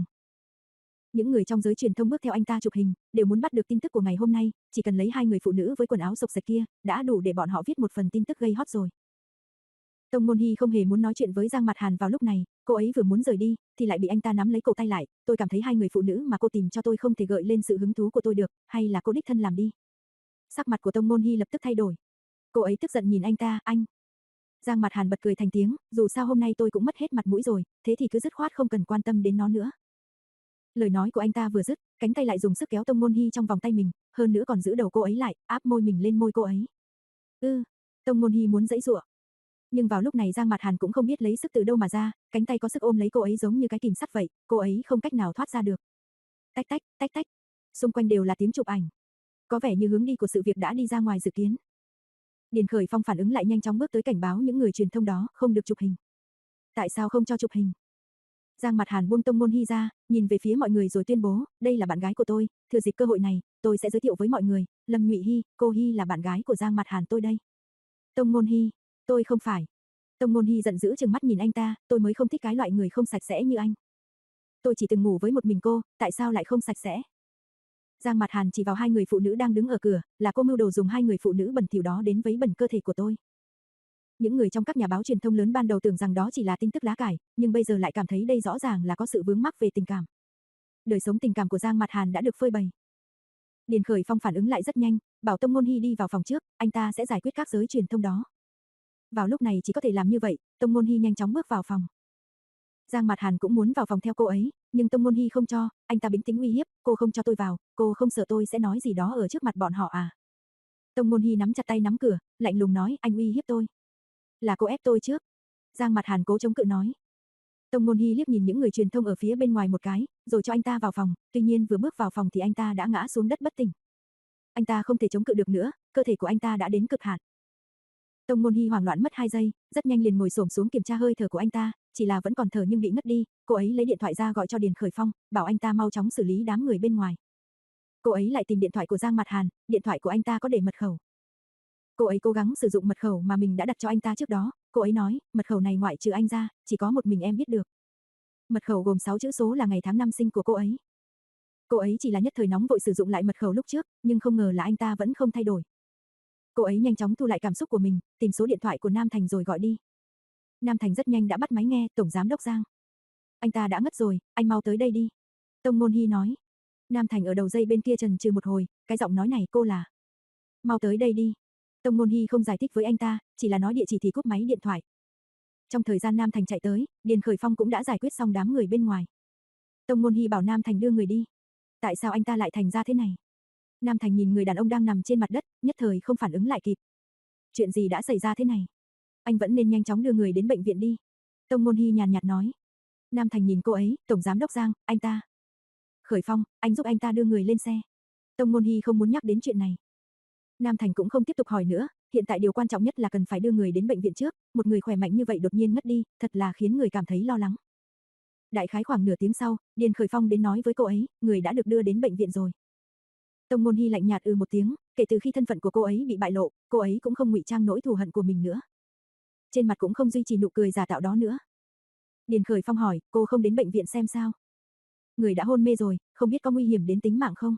Những người trong giới truyền thông bước theo anh ta chụp hình, đều muốn bắt được tin tức của ngày hôm nay, chỉ cần lấy hai người phụ nữ với quần áo xộc xệch kia, đã đủ để bọn họ viết một phần tin tức gây hot rồi. Tông Môn Hy không hề muốn nói chuyện với Giang Mặt Hàn vào lúc này, cô ấy vừa muốn rời đi, thì lại bị anh ta nắm lấy cổ tay lại, tôi cảm thấy hai người phụ nữ mà cô tìm cho tôi không thể gợi lên sự hứng thú của tôi được, hay là cô đích thân làm đi. Sắc mặt của Tông Môn Hy lập tức thay đổi. Cô ấy tức giận nhìn anh ta, anh. Giang Mặt Hàn bật cười thành tiếng, dù sao hôm nay tôi cũng mất hết mặt mũi rồi, thế thì cứ dứt khoát không cần quan tâm đến nó nữa. Lời nói của anh ta vừa dứt, cánh tay lại dùng sức kéo Tông Môn Hy trong vòng tay mình, hơn nữa còn giữ đầu cô ấy lại, áp môi mình lên môi cô ấy. Ư, ừ, Tông Môn Hy muốn giãy giụa. Nhưng vào lúc này Giang Mặt Hàn cũng không biết lấy sức từ đâu mà ra, cánh tay có sức ôm lấy cô ấy giống như cái kìm sắt vậy, cô ấy không cách nào thoát ra được. Tách tách, tách tách. Xung quanh đều là tiếng chụp ảnh. Có vẻ như hướng đi của sự việc đã đi ra ngoài dự kiến. Điền Khởi Phong phản ứng lại nhanh chóng bước tới cảnh báo những người truyền thông đó không được chụp hình. Tại sao không cho chụp hình? Giang Mặt Hàn buông Tông Môn Hy ra, nhìn về phía mọi người rồi tuyên bố, đây là bạn gái của tôi, thừa dịp cơ hội này, tôi sẽ giới thiệu với mọi người, Lâm Nhụy Hy, cô Hy là bạn gái của Giang Mặt Hàn tôi đây. Tông Môn Hy, tôi không phải. Tông Môn Hy giận dữ trừng mắt nhìn anh ta, tôi mới không thích cái loại người không sạch sẽ như anh. Tôi chỉ từng ngủ với một mình cô, tại sao lại không sạch sẽ? Giang Mặt Hàn chỉ vào hai người phụ nữ đang đứng ở cửa, là cô mưu đồ dùng hai người phụ nữ bẩn thỉu đó đến vấy bẩn cơ thể của tôi. Những người trong các nhà báo truyền thông lớn ban đầu tưởng rằng đó chỉ là tin tức lá cải, nhưng bây giờ lại cảm thấy đây rõ ràng là có sự vướng mắc về tình cảm. Đời sống tình cảm của Giang Mặt Hàn đã được phơi bày. Điền Khởi Phong phản ứng lại rất nhanh, bảo Tông Môn Hy đi vào phòng trước, anh ta sẽ giải quyết các giới truyền thông đó. Vào lúc này chỉ có thể làm như vậy, Tông Môn Hy nhanh chóng bước vào phòng. Giang Mặt Hàn cũng muốn vào phòng theo cô ấy, nhưng Tông Môn Hy không cho, anh ta bình tĩnh uy hiếp, cô không cho tôi vào, cô không sợ tôi sẽ nói gì đó ở trước mặt bọn họ à? Tông Môn Hy nắm chặt tay nắm cửa, lạnh lùng nói, anh uy hiếp tôi. Là cô ép tôi trước. Giang Mặt Hàn cố chống cự nói. Tông Môn Hy liếc nhìn những người truyền thông ở phía bên ngoài một cái, rồi cho anh ta vào phòng, tuy nhiên vừa bước vào phòng thì anh ta đã ngã xuống đất bất tỉnh. Anh ta không thể chống cự được nữa, cơ thể của anh ta đã đến cực hạn. Tông Môn Hy hoảng loạn mất hai giây, rất nhanh liền ngồi xổm xuống kiểm tra hơi thở của anh ta, chỉ là vẫn còn thở nhưng bị ngất đi, cô ấy lấy điện thoại ra gọi cho Điền Khởi Phong, bảo anh ta mau chóng xử lý đám người bên ngoài. Cô ấy lại tìm điện thoại của Giang Mặt Hàn, điện thoại của anh ta có để mật khẩu. Cô ấy cố gắng sử dụng mật khẩu mà mình đã đặt cho anh ta trước đó, cô ấy nói, mật khẩu này ngoại trừ anh ra, chỉ có một mình em biết được. Mật khẩu gồm sáu chữ số là ngày tháng năm sinh của cô ấy. Cô ấy chỉ là nhất thời nóng vội sử dụng lại mật khẩu lúc trước, nhưng không ngờ là anh ta vẫn không thay đổi. Cô ấy nhanh chóng thu lại cảm xúc của mình, tìm số điện thoại của Nam Thành rồi gọi đi. Nam Thành rất nhanh đã bắt máy nghe, Tổng Giám đốc Giang. Anh ta đã ngất rồi, anh mau tới đây đi. Tông Môn Hy nói. Nam Thành ở đầu dây bên kia chần chừ một hồi, cái giọng nói này cô là. Mau tới đây đi. Tông Môn Hy không giải thích với anh ta, chỉ là nói địa chỉ thì cúp máy điện thoại. Trong thời gian Nam Thành chạy tới, Điền Khởi Phong cũng đã giải quyết xong đám người bên ngoài. Tông Môn Hy bảo Nam Thành đưa người đi. Tại sao anh ta lại thành ra thế này? Nam Thành nhìn người đàn ông đang nằm trên mặt đất, nhất thời không phản ứng lại kịp. Chuyện gì đã xảy ra thế này? Anh vẫn nên nhanh chóng đưa người đến bệnh viện đi. Tông Môn Hy nhàn nhạt nói. Nam Thành nhìn cô ấy, Tổng Giám đốc Giang, anh ta. Khởi Phong, anh giúp anh ta đưa người lên xe. Tông Môn Hy không muốn nhắc đến chuyện này. Nam Thành cũng không tiếp tục hỏi nữa, hiện tại điều quan trọng nhất là cần phải đưa người đến bệnh viện trước, một người khỏe mạnh như vậy đột nhiên ngất đi, thật là khiến người cảm thấy lo lắng. Đại khái khoảng nửa tiếng sau, Điền Khởi Phong đến nói với cô ấy, người đã được đưa đến bệnh viện rồi. Tông Môn Hy lạnh nhạt ừ một tiếng, kể từ khi thân phận của cô ấy bị bại lộ, cô ấy cũng không ngụy trang nỗi thù hận của mình nữa. Trên mặt cũng không duy trì nụ cười giả tạo đó nữa. Điền Khởi Phong hỏi, cô không đến bệnh viện xem sao? Người đã hôn mê rồi, không biết có nguy hiểm đến tính mạng không?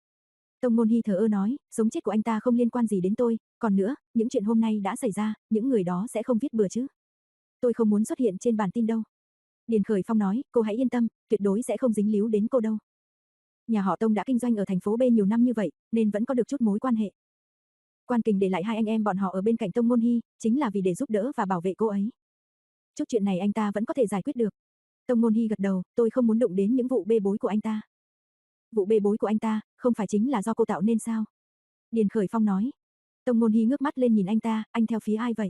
Tông Môn Hy thờ ơ nói, sống chết của anh ta không liên quan gì đến tôi, còn nữa, những chuyện hôm nay đã xảy ra, những người đó sẽ không viết bừa chứ. Tôi không muốn xuất hiện trên bản tin đâu. Điền Khởi Phong nói, cô hãy yên tâm, tuyệt đối sẽ không dính líu đến cô đâu. Nhà họ Tông đã kinh doanh ở thành phố B nhiều năm như vậy, nên vẫn có được chút mối quan hệ. Quan Kình để lại hai anh em bọn họ ở bên cạnh Tông Môn Hy, chính là vì để giúp đỡ và bảo vệ cô ấy. Chút chuyện này anh ta vẫn có thể giải quyết được. Tông Môn Hy gật đầu, tôi không muốn đụng đến những vụ bê bối của anh ta. vụ bê bối của anh ta, không phải chính là do cô tạo nên sao? Điền Khởi Phong nói. Tông Ngôn Hi ngước mắt lên nhìn anh ta, anh theo phía ai vậy?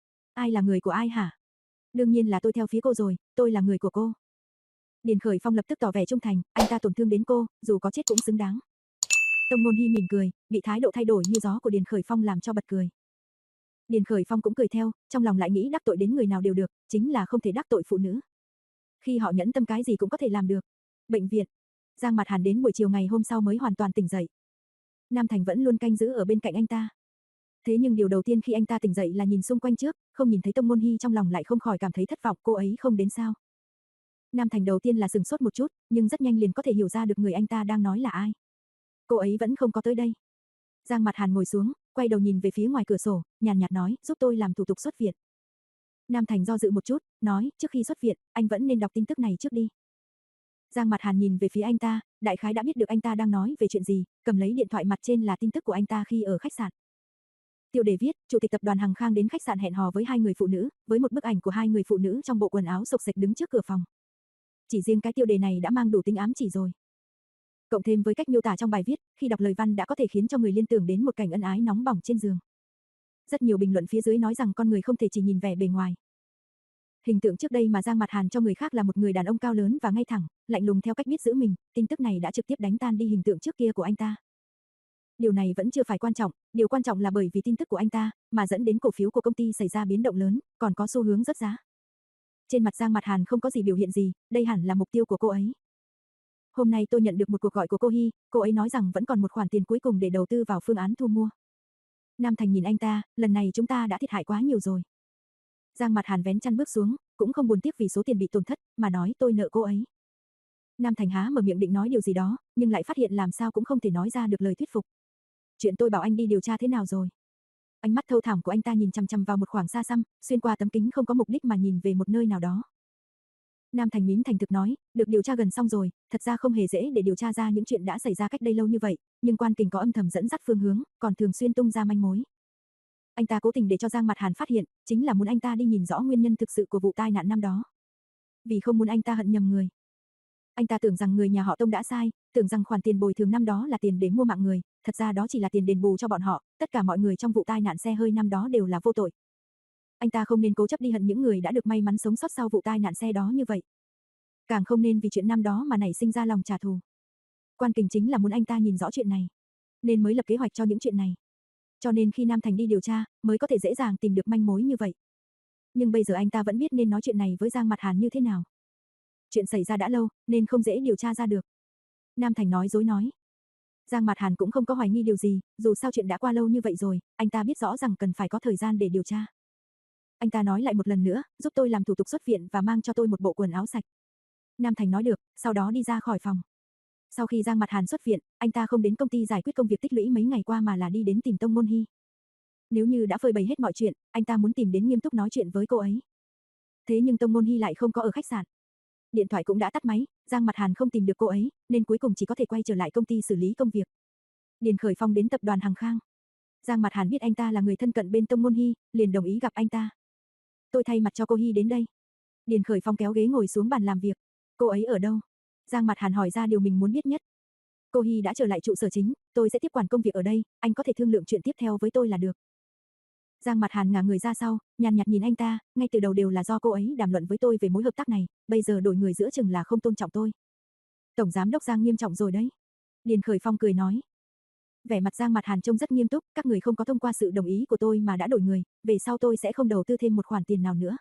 Ai là người của ai hả? Đương nhiên là tôi theo phía cô rồi, tôi là người của cô. Điền Khởi Phong lập tức tỏ vẻ trung thành, anh ta tổn thương đến cô, dù có chết cũng xứng đáng. Tông Ngôn Hi mỉm cười, bị thái độ thay đổi như gió của Điền Khởi Phong làm cho bật cười. Điền Khởi Phong cũng cười theo, trong lòng lại nghĩ đắc tội đến người nào đều được, chính là không thể đắc tội phụ nữ. Khi họ nhẫn tâm cái gì cũng có thể làm được. Bệnh viện. Giang Mạt Hàn đến buổi chiều ngày hôm sau mới hoàn toàn tỉnh dậy. Nam Thành vẫn luôn canh giữ ở bên cạnh anh ta. Thế nhưng điều đầu tiên khi anh ta tỉnh dậy là nhìn xung quanh trước, không nhìn thấy Tông Ngôn Hi trong lòng lại không khỏi cảm thấy thất vọng, cô ấy không đến sao? Nam Thành đầu tiên là sừng sốt một chút, nhưng rất nhanh liền có thể hiểu ra được người anh ta đang nói là ai. Cô ấy vẫn không có tới đây. Giang Mạt Hàn ngồi xuống, quay đầu nhìn về phía ngoài cửa sổ, nhàn nhạt nói, giúp tôi làm thủ tục xuất viện. Nam Thành do dự một chút, nói, trước khi xuất viện, anh vẫn nên đọc tin tức này trước đi. Giang Mạt Hàn nhìn về phía anh ta, đại khái đã biết được anh ta đang nói về chuyện gì, cầm lấy điện thoại, mặt trên là tin tức của anh ta khi ở khách sạn. Tiêu đề viết, chủ tịch tập đoàn Hằng Khang đến khách sạn hẹn hò với hai người phụ nữ, với một bức ảnh của hai người phụ nữ trong bộ quần áo xộc xệch đứng trước cửa phòng. Chỉ riêng cái tiêu đề này đã mang đủ tính ám chỉ rồi. Cộng thêm với cách miêu tả trong bài viết, khi đọc lời văn đã có thể khiến cho người liên tưởng đến một cảnh ân ái nóng bỏng trên giường. Rất nhiều bình luận phía dưới nói rằng con người không thể chỉ nhìn vẻ bề ngoài. Hình tượng trước đây mà Giang Mạt Hàn cho người khác là một người đàn ông cao lớn và ngay thẳng, lạnh lùng theo cách biết giữ mình, tin tức này đã trực tiếp đánh tan đi hình tượng trước kia của anh ta. Điều này vẫn chưa phải quan trọng, điều quan trọng là bởi vì tin tức của anh ta, mà dẫn đến cổ phiếu của công ty xảy ra biến động lớn, còn có xu hướng rớt giá. Trên mặt Giang Mạt Hàn không có gì biểu hiện gì, đây hẳn là mục tiêu của cô ấy. Hôm nay tôi nhận được một cuộc gọi của cô Hy, cô ấy nói rằng vẫn còn một khoản tiền cuối cùng để đầu tư vào phương án thu mua. Nam Thành nhìn anh ta, lần này chúng ta đã thiệt hại quá nhiều rồi. Giang Mạt Hàn vén chăn bước xuống, cũng không buồn tiếc vì số tiền bị tổn thất, mà nói tôi nợ cô ấy. Nam Thành há mở miệng định nói điều gì đó, nhưng lại phát hiện làm sao cũng không thể nói ra được lời thuyết phục. Chuyện tôi bảo anh đi điều tra thế nào rồi? Ánh mắt thâu thẳm của anh ta nhìn chằm chằm vào một khoảng xa xăm, xuyên qua tấm kính không có mục đích mà nhìn về một nơi nào đó. Nam Thành mím thành thực nói, được điều tra gần xong rồi, thật ra không hề dễ để điều tra ra những chuyện đã xảy ra cách đây lâu như vậy, nhưng Quan Kình có âm thầm dẫn dắt phương hướng, còn thường xuyên tung ra manh mối. Anh ta cố tình để cho Giang Mạt Hàn phát hiện, chính là muốn anh ta đi nhìn rõ nguyên nhân thực sự của vụ tai nạn năm đó. Vì không muốn anh ta hận nhầm người. Anh ta tưởng rằng người nhà họ Tông đã sai, tưởng rằng khoản tiền bồi thường năm đó là tiền để mua mạng người, thật ra đó chỉ là tiền đền bù cho bọn họ, tất cả mọi người trong vụ tai nạn xe hơi năm đó đều là vô tội. Anh ta không nên cố chấp đi hận những người đã được may mắn sống sót sau vụ tai nạn xe đó như vậy. Càng không nên vì chuyện năm đó mà nảy sinh ra lòng trả thù. Quan Kình chính là muốn anh ta nhìn rõ chuyện này, nên mới lập kế hoạch cho những chuyện này. Cho nên khi Nam Thành đi điều tra, mới có thể dễ dàng tìm được manh mối như vậy. Nhưng bây giờ anh ta vẫn biết nên nói chuyện này với Giang Mạt Hàn như thế nào. Chuyện xảy ra đã lâu, nên không dễ điều tra ra được. Nam Thành nói dối nói. Giang Mạt Hàn cũng không có hoài nghi điều gì, dù sao chuyện đã qua lâu như vậy rồi, anh ta biết rõ rằng cần phải có thời gian để điều tra. Anh ta nói lại một lần nữa, giúp tôi làm thủ tục xuất viện và mang cho tôi một bộ quần áo sạch. Nam Thành nói được, sau đó đi ra khỏi phòng. Sau khi Giang Mạt Hàn xuất viện, anh ta không đến công ty giải quyết công việc tích lũy mấy ngày qua mà là đi đến tìm Tông Ngôn Hi. Nếu như đã phơi bày hết mọi chuyện, anh ta muốn tìm đến nghiêm túc nói chuyện với cô ấy. Thế nhưng Tông Ngôn Hi lại không có ở khách sạn. Điện thoại cũng đã tắt máy, Giang Mạt Hàn không tìm được cô ấy, nên cuối cùng chỉ có thể quay trở lại công ty xử lý công việc. Điền Khởi Phong đến tập đoàn Hằng Khang. Giang Mạt Hàn biết anh ta là người thân cận bên Tông Ngôn Hi, liền đồng ý gặp anh ta. Tôi thay mặt cho cô Hi đến đây. Điền Khởi Phong kéo ghế ngồi xuống bàn làm việc. Cô ấy ở đâu? Giang Mạt Hàn hỏi ra điều mình muốn biết nhất. Cô Hi đã trở lại trụ sở chính, tôi sẽ tiếp quản công việc ở đây, anh có thể thương lượng chuyện tiếp theo với tôi là được. Giang Mạt Hàn ngả người ra sau, nhàn nhạt nhìn anh ta, ngay từ đầu đều là do cô ấy đàm luận với tôi về mối hợp tác này, bây giờ đổi người giữa chừng là không tôn trọng tôi. Tổng giám đốc Giang nghiêm trọng rồi đấy. Điền Khởi Phong cười nói. Vẻ mặt Giang Mạt Hàn trông rất nghiêm túc, các người không có thông qua sự đồng ý của tôi mà đã đổi người, về sau tôi sẽ không đầu tư thêm một khoản tiền nào nữa.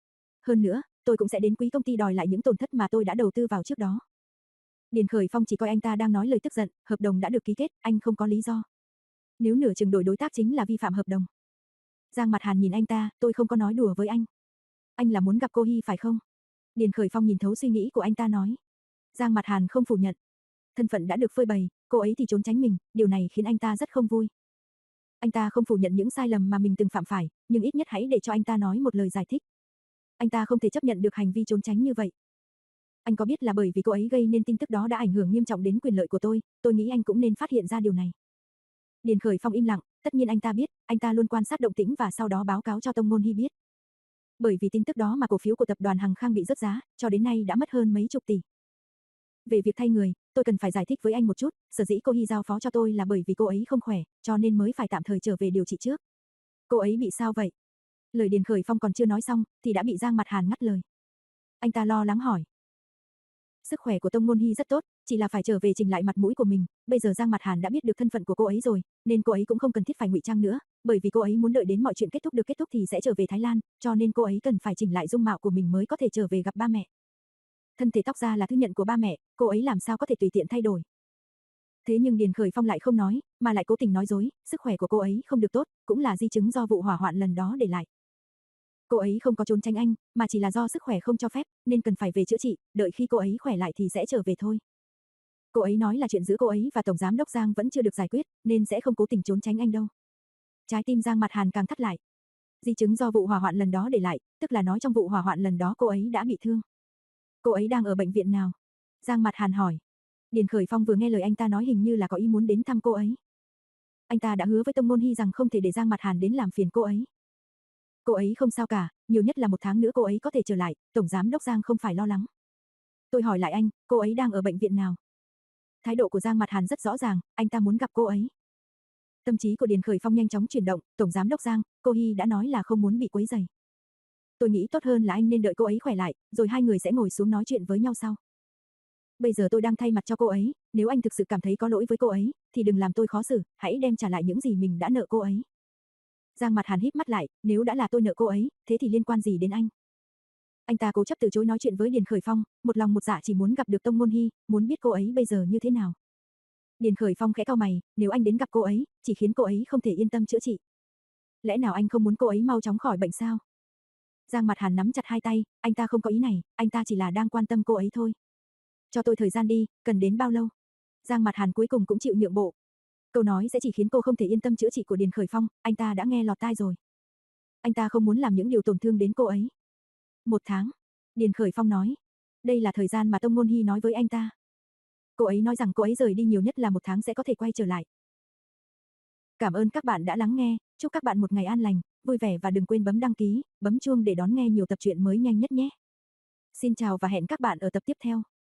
Hơn nữa, tôi cũng sẽ đến quý công ty đòi lại những tổn thất mà tôi đã đầu tư vào trước đó. Điền Khởi Phong chỉ coi anh ta đang nói lời tức giận, hợp đồng đã được ký kết, anh không có lý do. Nếu nửa chừng đổi đối tác chính là vi phạm hợp đồng. Giang Mạt Hàn nhìn anh ta, tôi không có nói đùa với anh. Anh là muốn gặp cô Hi phải không? Điền Khởi Phong nhìn thấu suy nghĩ của anh ta nói. Giang Mạt Hàn không phủ nhận. Thân phận đã được phơi bày, cô ấy thì trốn tránh mình, điều này khiến anh ta rất không vui. Anh ta không phủ nhận những sai lầm mà mình từng phạm phải, nhưng ít nhất hãy để cho anh ta nói một lời giải thích. Anh ta không thể chấp nhận được hành vi trốn tránh như vậy. Anh có biết là bởi vì cô ấy gây nên tin tức đó đã ảnh hưởng nghiêm trọng đến quyền lợi của tôi, tôi nghĩ anh cũng nên phát hiện ra điều này. Điền Khởi Phong im lặng, tất nhiên anh ta biết, anh ta luôn quan sát động tĩnh và sau đó báo cáo cho Tông Ngôn Hi biết. Bởi vì tin tức đó mà cổ phiếu của tập đoàn Hằng Khang bị rớt giá, cho đến nay đã mất hơn mấy chục tỷ. Về việc thay người, tôi cần phải giải thích với anh một chút, sở dĩ cô Hy giao phó cho tôi là bởi vì cô ấy không khỏe, cho nên mới phải tạm thời trở về điều trị trước. Cô ấy bị sao vậy? Lời Điền Khởi Phong còn chưa nói xong, thì đã bị Giang Mặt Hàn ngắt lời. Anh ta lo lắng hỏi. Sức khỏe của Tông Ngôn Hy rất tốt, chỉ là phải trở về chỉnh lại mặt mũi của mình, bây giờ Giang Mặt Hàn đã biết được thân phận của cô ấy rồi, nên cô ấy cũng không cần thiết phải ngụy trang nữa, bởi vì cô ấy muốn đợi đến mọi chuyện kết thúc được kết thúc thì sẽ trở về Thái Lan, cho nên cô ấy cần phải chỉnh lại dung mạo của mình mới có thể trở về gặp ba mẹ. Thân thể tóc da là thứ nhận của ba mẹ, cô ấy làm sao có thể tùy tiện thay đổi. Thế nhưng Điền Khởi Phong lại không nói, mà lại cố tình nói dối, sức khỏe của cô ấy không được tốt, cũng là di chứng do vụ hỏa hoạn lần đó để lại. Cô ấy không có trốn tránh anh, mà chỉ là do sức khỏe không cho phép, nên cần phải về chữa trị, đợi khi cô ấy khỏe lại thì sẽ trở về thôi. Cô ấy nói là chuyện giữa cô ấy và Tổng Giám Đốc Giang vẫn chưa được giải quyết, nên sẽ không cố tình trốn tránh anh đâu. Trái tim Giang Mặt Hàn càng thắt lại. Di chứng do vụ hỏa hoạn lần đó để lại, tức là nói trong vụ hỏa hoạn lần đó cô ấy đã bị thương. Cô ấy đang ở bệnh viện nào? Giang Mặt Hàn hỏi. Điền Khởi Phong vừa nghe lời anh ta nói hình như là có ý muốn đến thăm cô ấy. Anh ta đã hứa với Tông Ngôn Hy rằng không thể để Giang Mặt Hàn đến làm phiền cô ấy. Cô ấy không sao cả, nhiều nhất là một tháng nữa cô ấy có thể trở lại, Tổng Giám Đốc Giang không phải lo lắng. Tôi hỏi lại anh, cô ấy đang ở bệnh viện nào? Thái độ của Giang Mặt Hàn rất rõ ràng, anh ta muốn gặp cô ấy. Tâm trí của Điền Khởi Phong nhanh chóng chuyển động, Tổng Giám Đốc Giang, cô Hy đã nói là không muốn bị quấy rầy. Tôi nghĩ tốt hơn là anh nên đợi cô ấy khỏe lại, rồi hai người sẽ ngồi xuống nói chuyện với nhau sau. Bây giờ tôi đang thay mặt cho cô ấy, nếu anh thực sự cảm thấy có lỗi với cô ấy, thì đừng làm tôi khó xử, hãy đem trả lại những gì mình đã nợ cô ấy. Giang Mặt Hàn híp mắt lại, nếu đã là tôi nợ cô ấy, thế thì liên quan gì đến anh? Anh ta cố chấp từ chối nói chuyện với Điền Khởi Phong, một lòng một dạ chỉ muốn gặp được Tông Ngôn Hy, muốn biết cô ấy bây giờ như thế nào. Điền Khởi Phong khẽ cau mày, nếu anh đến gặp cô ấy, chỉ khiến cô ấy không thể yên tâm chữa trị. Lẽ nào anh không muốn cô ấy mau chóng khỏi bệnh sao? Giang Mặt Hàn nắm chặt hai tay, anh ta không có ý này, anh ta chỉ là đang quan tâm cô ấy thôi. Cho tôi thời gian đi, cần đến bao lâu? Giang Mặt Hàn cuối cùng cũng chịu nhượng bộ. Câu nói sẽ chỉ khiến cô không thể yên tâm chữa trị của Điền Khởi Phong, anh ta đã nghe lọt tai rồi. Anh ta không muốn làm những điều tổn thương đến cô ấy. Một tháng. Điền Khởi Phong nói. Đây là thời gian mà Tông Ngôn Hy nói với anh ta. Cô ấy nói rằng cô ấy rời đi nhiều nhất là một tháng sẽ có thể quay trở lại. Cảm ơn các bạn đã lắng nghe, chúc các bạn một ngày an lành, vui vẻ và đừng quên bấm đăng ký, bấm chuông để đón nghe nhiều tập truyện mới nhanh nhất nhé. Xin chào và hẹn các bạn ở tập tiếp theo.